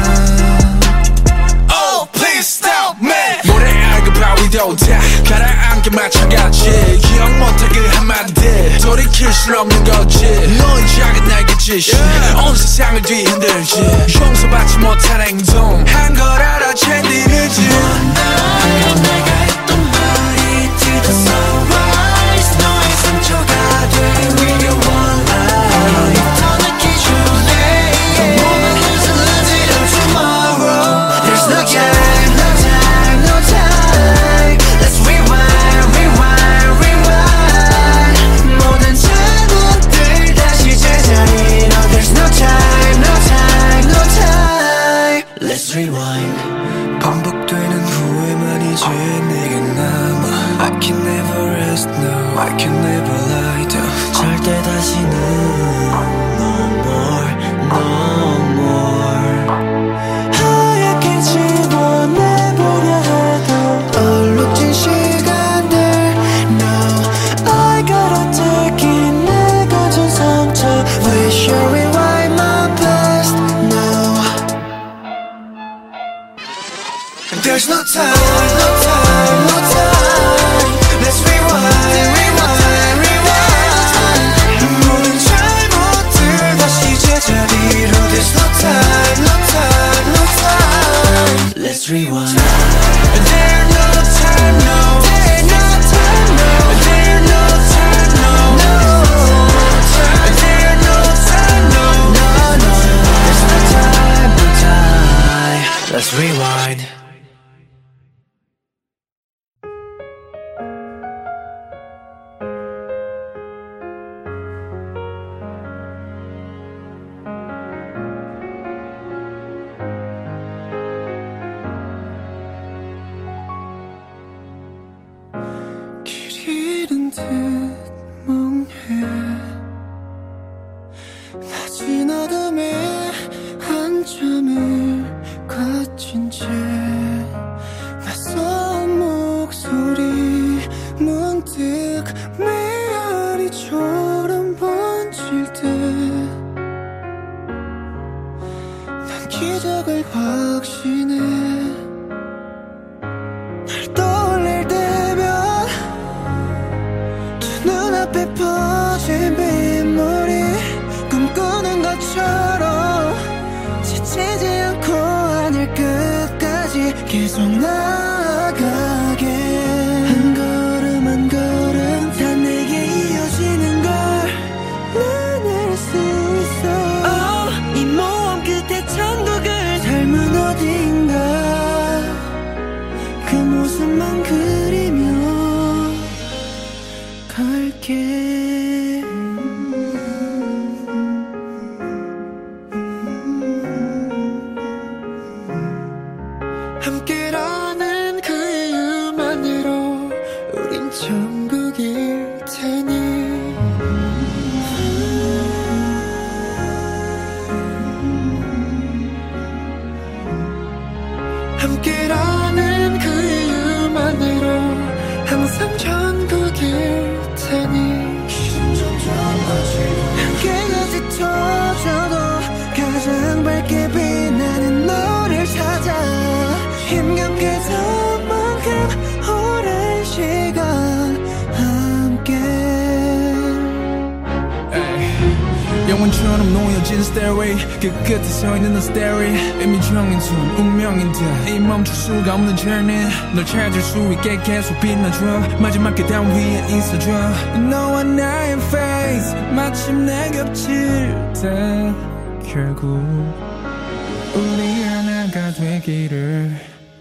Oh please stop me 모래 알고 바위도 다 가라앉게 맞춰가지 기억 못할 그 한마디 돌이킬 수 없는 거지 너의 작은 날개짓이 온 세상을 뒤흔들지 용서받지 못한 행동 한 걸 알아 젠디르지 방금 내가 했던 말이 Till the sunrise 너의 상처가 돼 We got one life 더 늦기 전에 Don't wanna lose it, lose it on tomorrow There's no time, no time, no time Let's rewind, rewind, rewind 모든 잘못들 다시 제자리로 There's no time, no time, no time Let's rewind 반복되는 후회만 이제 내게 남아 I can never rest now I can never lie down 절대 다시는 No more, no more 하얗게 지워내보려 해도 얼룩진 시간들 No I gotta take it 내가 준 상처 We should rewind my past now There's no time, no time, no time Let's rewind, rewind, rewind 모든 잘못들 다시 제자리로 There's no time, no time, no time Let's rewind There's no time, no There's no time, no There's no time, no There's no time, no No, no There's no time, no time Let's rewind 길 잃은 듯 멍해 낮은 어둠에 한참을 갇힌 채 낯선 목소리 문득 메아리처럼 번질 때 난 기적을 확신해 벽처럼 놓여진 stairway 그 끝에 서있는 너 staring 이미 정해둔 운명인데 이 멈출 수가 없는 journey 널 찾을 수 있게 계속 빛나줘 마지막 계단 위에 있어줘 너와 나의 face 마침내 겹칠 때 결국 우리 하나가 되기를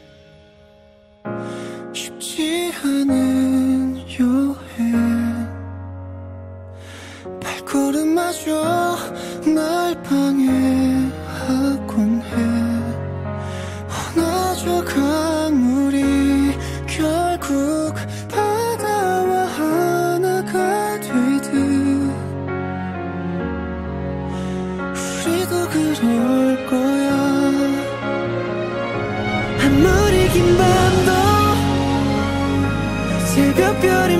쉽지 않은 여행 발걸음마저 날 방해하곤 해 허나져 강물이 결국 바다와 하나가 되듯 우리도 그럴 거야 아무리 긴 밤도 새벽별이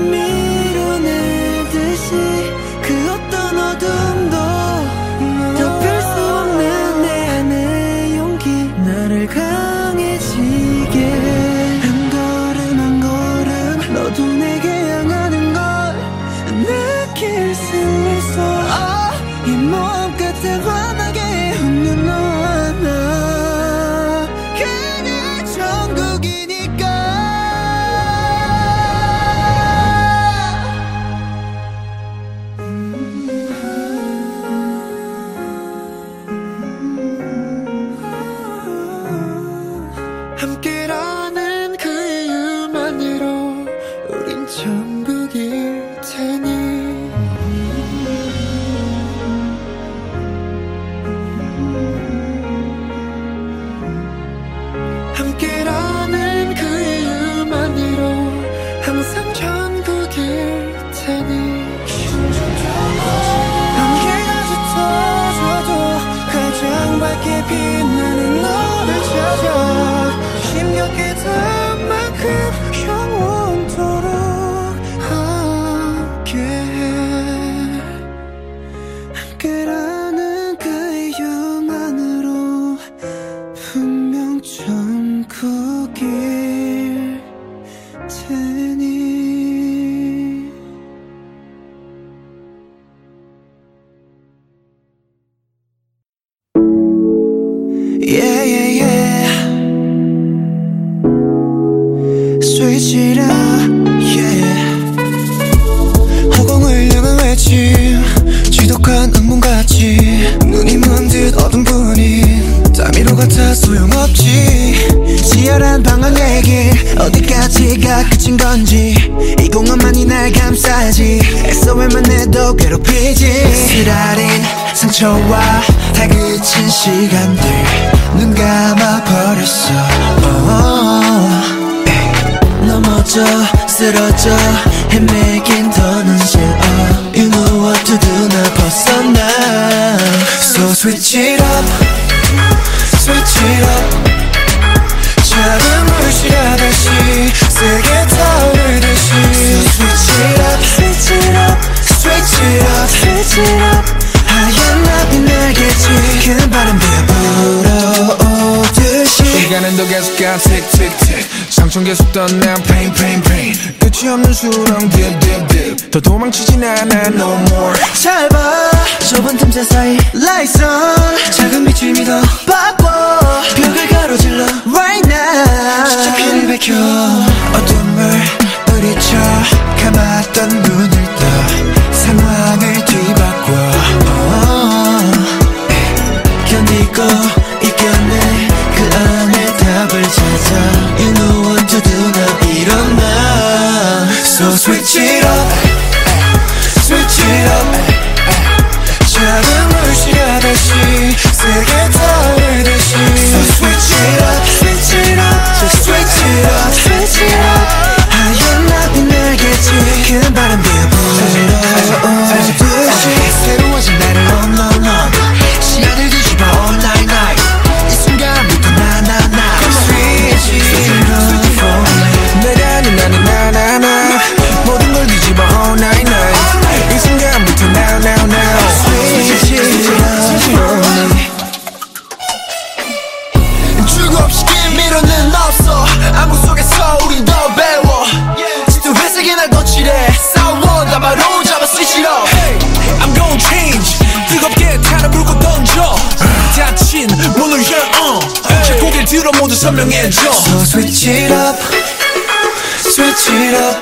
밀어내듯이 그 어떤 어둠도 덮을 수 없는 내 안의 용기 나를 강해지게 한 걸음 한 걸음 너도 내게 향하는 걸 느낄 수 있어 이 몸 끝에 환하게 웃는 너와 나 그게 천국이니까 함께라는 그 이유만으로 우린 천국일 테니 함께라는 그 이유만으로 항상 천국일 테니 안개가 짙어져도 가장 밝게 빛나는 너를 찾아 힘겹게 닿은 만큼 영원토록 함께해 함께라는 그 이유만으로 분명 천국일 테니 Yeah, yeah, yeah. Switch it up, yeah. 허공을 향한 외침 지독한 악몽같이 눈이 먼 듯 어둠 뿐인 따미로 같아 소용없지 치열한 방황의 길 어디까지가 끝인 건지 이 공허만이 날 감싸지 애써 외면해도 괴롭히지 쓰라린 상처와 다그친 시간들 눈 감아버렸어 넘어져 쓰러져 헤매긴 더는 싫어 You know what to do 나 벗어나 So switch it up Switch it up 작은 물씨하듯이 세게 타오르듯이 So switch it up Switch it up Switch it up Switch it up 하얀 나비 날개지 큰 바람 비어 불어오듯이 시간은 더 계속 가 틱틱틱 상처 계속 떠나 pain pain pain 끝이 없는 수렁 dip dip dip 더 도망치진 않아 no more 잘 봐 좁은 틈새 사이 lights on 작은 빛을 믿어 바빠 벽을 가로질러 right now 시작기를 밝혀 어둠을 뿌리쳐 감았던 눈을 떠 상황을 뒤바꿔 견디고 이겨내 그 안에 답을 찾아 You know what to do 나 일어나 So switch it up Switch it up 작은 물씨하듯이 세게 타오르듯이 So switch it up Switch it up Just switch it up Switch it up 하얀 나비 날개지 큰 바람 비어 불어오듯이 새로워진 나를 on 시간을 뒤집어 all night night 멘트로 모두 설명해줘. So switch it up, switch it up.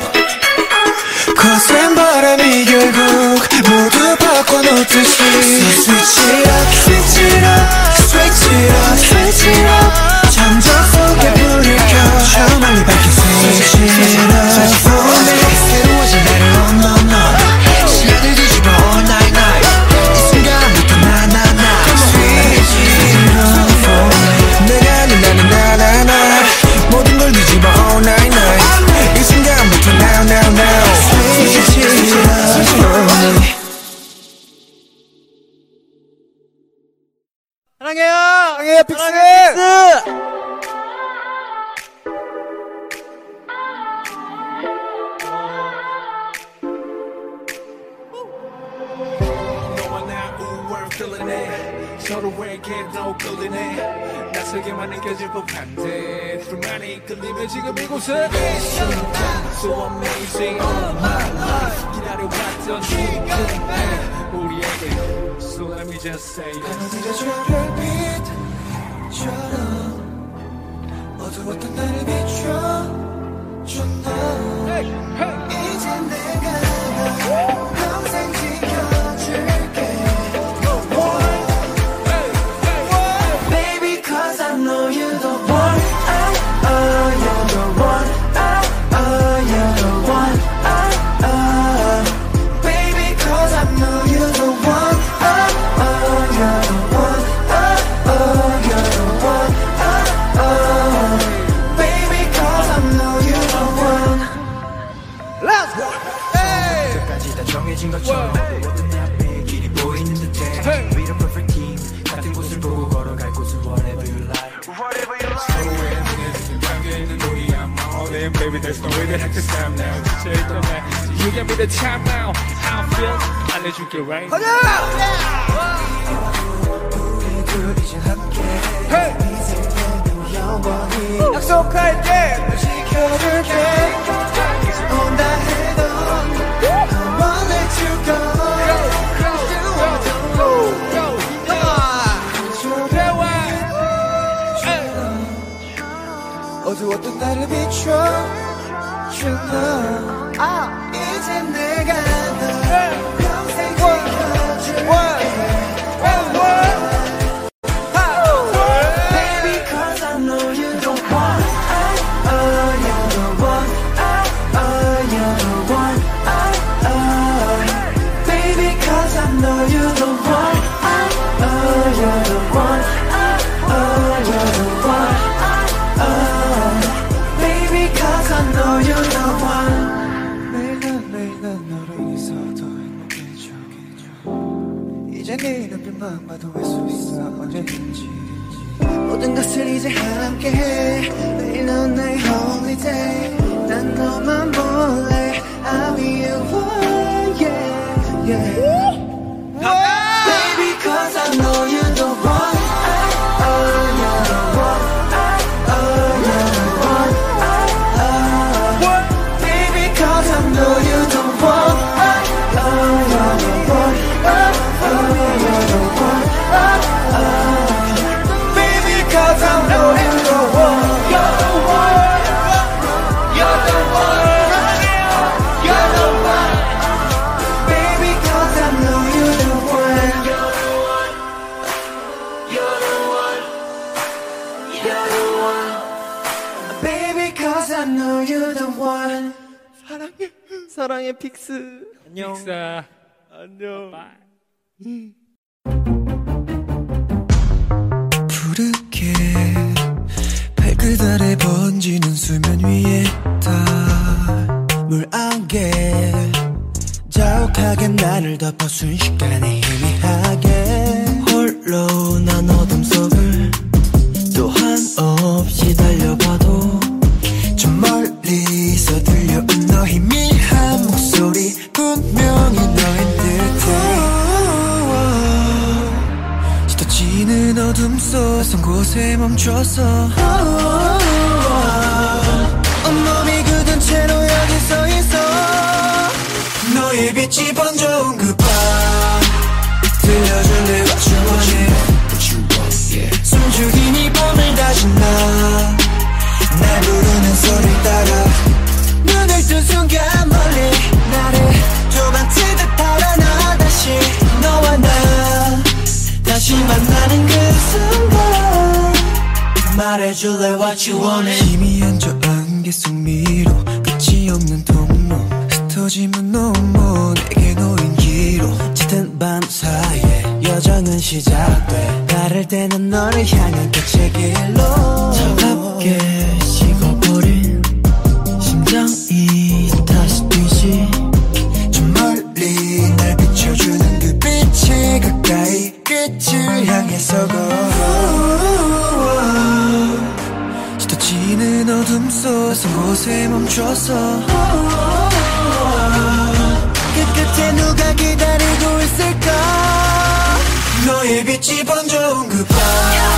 거센 바람이 결국 모두 바꿔놓듯이. So switch it up, switch it up, switch it up, switch it up. 잠정 속에 불을 켜 저 멀리 밝힌 switch it up for me. 새로워진 나를 on on on. 시야를 뒤집어 all night night. 이 순간부터 나나나 switch it up for me. 내가 아닌 나는 나나나 모든 걸 뒤집어 all night night. 이 순간부터 now now now switch it up for me. 사랑해요 픽스. 서로에게 더 끌리네. 낯설게만 느껴질 법한데 둘만이 끌리면 지금 이곳에 So amazing all my life 기다려왔던 지금 우리에게 So let me just say 별빛처럼 어두웠던 나를 비춰줬나. 이젠 내가 평생 지켜줄게. Baby cause I know you're the one. You're the one. You're the one. Baby cause I know you're the one. You're the one. You're the one. Baby cause I know you're the one. Let's go. 끝까지 다 정해진 것처럼 모든 내 앞에 길이 보이는 듯해. We're a perfect team. 같은 곳을 보고 걸어갈 곳은 whatever you like. Whatever you like. 서로의 눈에 지금 잠겨있는 우리 I'm all in baby there's no way that I can stop now 진짜 있잖아 You give me the time now How I feel 알려줄게 right 가자. 우리 둘 이제 함께. 이제는 영원히 약속할게. 지켜줄게. 온다 해도 I won't let you go. 어두웠던 나를 비춰주나. 이제 내가 널 평생 지켜줄게. Baby cause I know you're the one. You're the one. You're the one. Baby cause I know you're the one. You're the one. You're the one. Baby cause I know you're the one. 매일 난 너로 인해서 더 행복해져. 이제 네 눈빛만 봐도 알 수 있어 언제든지. 모든 것을 이제 함께해. 매일 넌 나의 holiday. 난 너만 볼래. I'll be your one. Yeah, yeah. Baby cause I know you're the one. You're the one. You're the one. Baby cause I know you're the one. You're the one. You're the one. Baby cause I know you're the one. You're the one. You're the one. You're the one. Baby cause I know you're the one. You're the one. You're the one. Baby cause I know you're the one. 사랑해 픽스. 안녕. 픽사 안녕. 푸르게 발끝 아래 번지는 수면 위에 달 물안개 자욱하게 나를 덮어 순식간에 희미하게 홀로 난 어둠 속을 또 한없이 달려봐도 저 멀리서 들려온 너의 미한 목소리 분명히 너인 듯해 짙어지는 어둠 속 낯선 곳에 멈춰서 온몸이 굳은 채로 여기 서 있어 너의 빛이 번져온 그 밤 들려준 내 what you want 숨죽인 이 밤을 다시 나 다시 만나는 그 순간 말해줄래 what you want it. 희미한 저 안개 속 미로 끝이 없는 통로 흩어지면 너무 내게 놓인 기로 짙은 밤 사이에 여정은 시작돼 다를 때는 너를 향한 끝의 길로 차갑게 식어버린 심장이 다시 뛰지 좀 멀리 날 비춰주는 그 빛이 가까이 끝을 향해서 짙어지는 어둠 속 낯선 곳에 멈춰서 그 끝에 누가 기다리고 있을까 너의 빛이 번져온 그 밤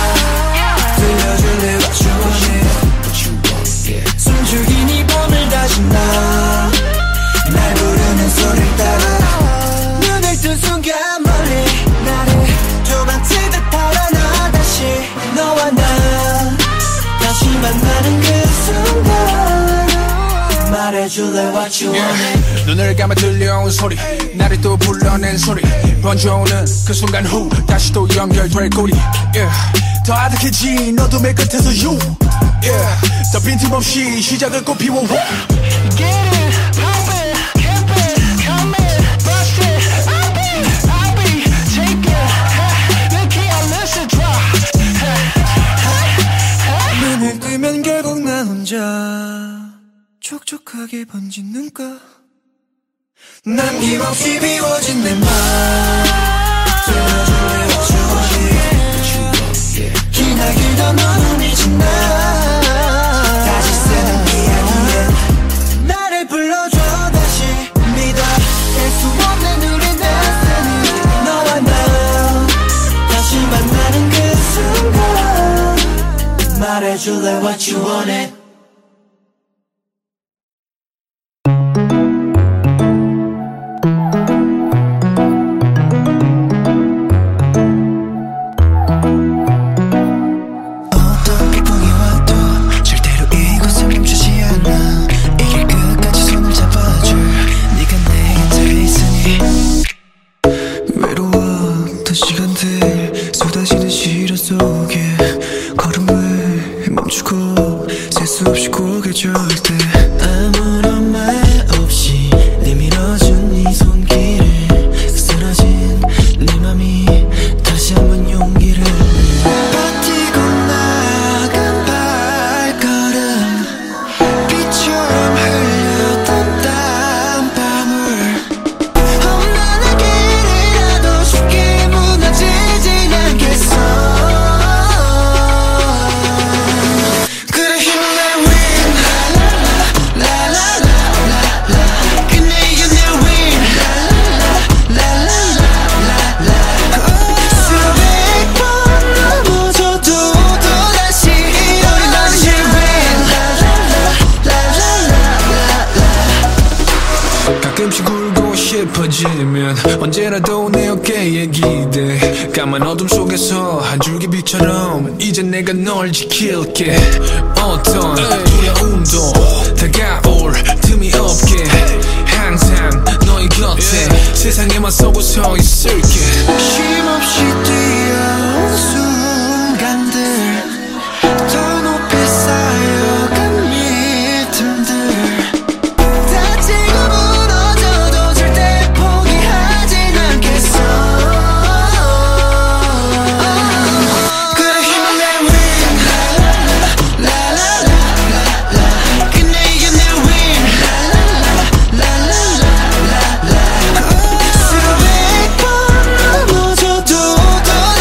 들려줄래 what you want it. 숨죽인 이 밤을 다시 날 부르는 소리를 따라 눈을 뜬 순간 멀리 나를 도망칠 듯 달아나 다시 너와 나 다시 만나는 그 순간 말해줄래 what you want it. 눈을 감아 들려온 소리 나를 또 불러낸 소리 번져오는 그 순간 후 다시 또 연결될 고리 yeah. 더 아득해진 어둠의 끝에서 you yeah. 더 빈틈없이 시작을 꽃피워 Get it, pump it, camp it, come it, bust it I'll be taking the key, I'll listen drop 눈을 뜨면 결국 나 혼자 촉촉하게 번진 눈가 남김없이 비워진 내 맘 들어줄래 what you want it. 기나길던 너는 잊은 나 다시 쓰는 이야기에 나를 불러줘 다시 믿어 뗄 수 없는 우리 destiny 너와 나 다시 만나는 그 순간 말해줄래 what you want it. 아무런 말 없이 내밀어준 네 손길을 쓰러진 내 맘이 다시 한번 용기를 버티고 나간 발걸음 빛처럼 흘렸던 땀방울 험난한 길이라도 쉽게 무너지진 않겠어 그래 힘내 가끔씩 울고 싶어지면 언제라도 내 어깨에 기대 까만 어둠 속에서 한 줄기 빛처럼 이제 내가 널 지킬게 어떤 두려움도 다가올 틈이 없게 항상 너의 곁에 세상에 맞서고 서 있을게 쉼없이 뛰어온 순간들 더 높이 쌓여간 믿음들 다치고 무너져도 절대 포기하진 않겠어 그래 힘내 win 라라라라라 그네 이게 내 win 라라라라라 수백 번 넘어져도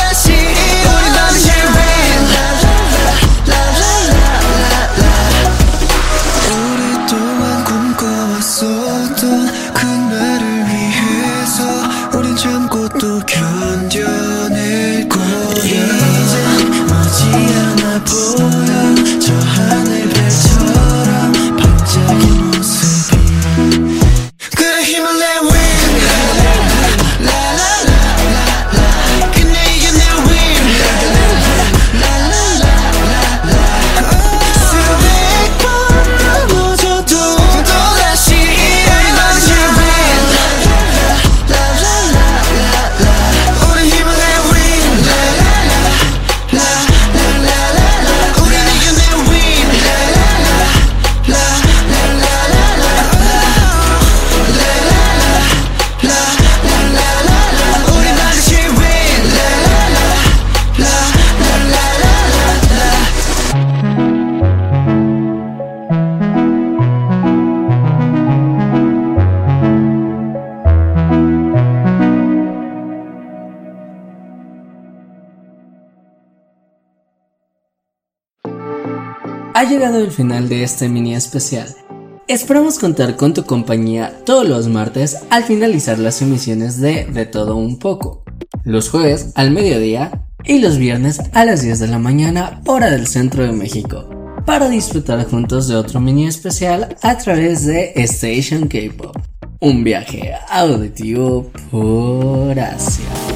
Ha llegado el final de este mini especial. Esperamos contar con tu compañía todos los martes al finalizar las emisiones de Todo Un Poco, los jueves al mediodía y los viernes a las 10 de la mañana, hora del centro de México, para disfrutar juntos de otro mini especial a través de Station K-Pop, un viaje auditivo por Asia.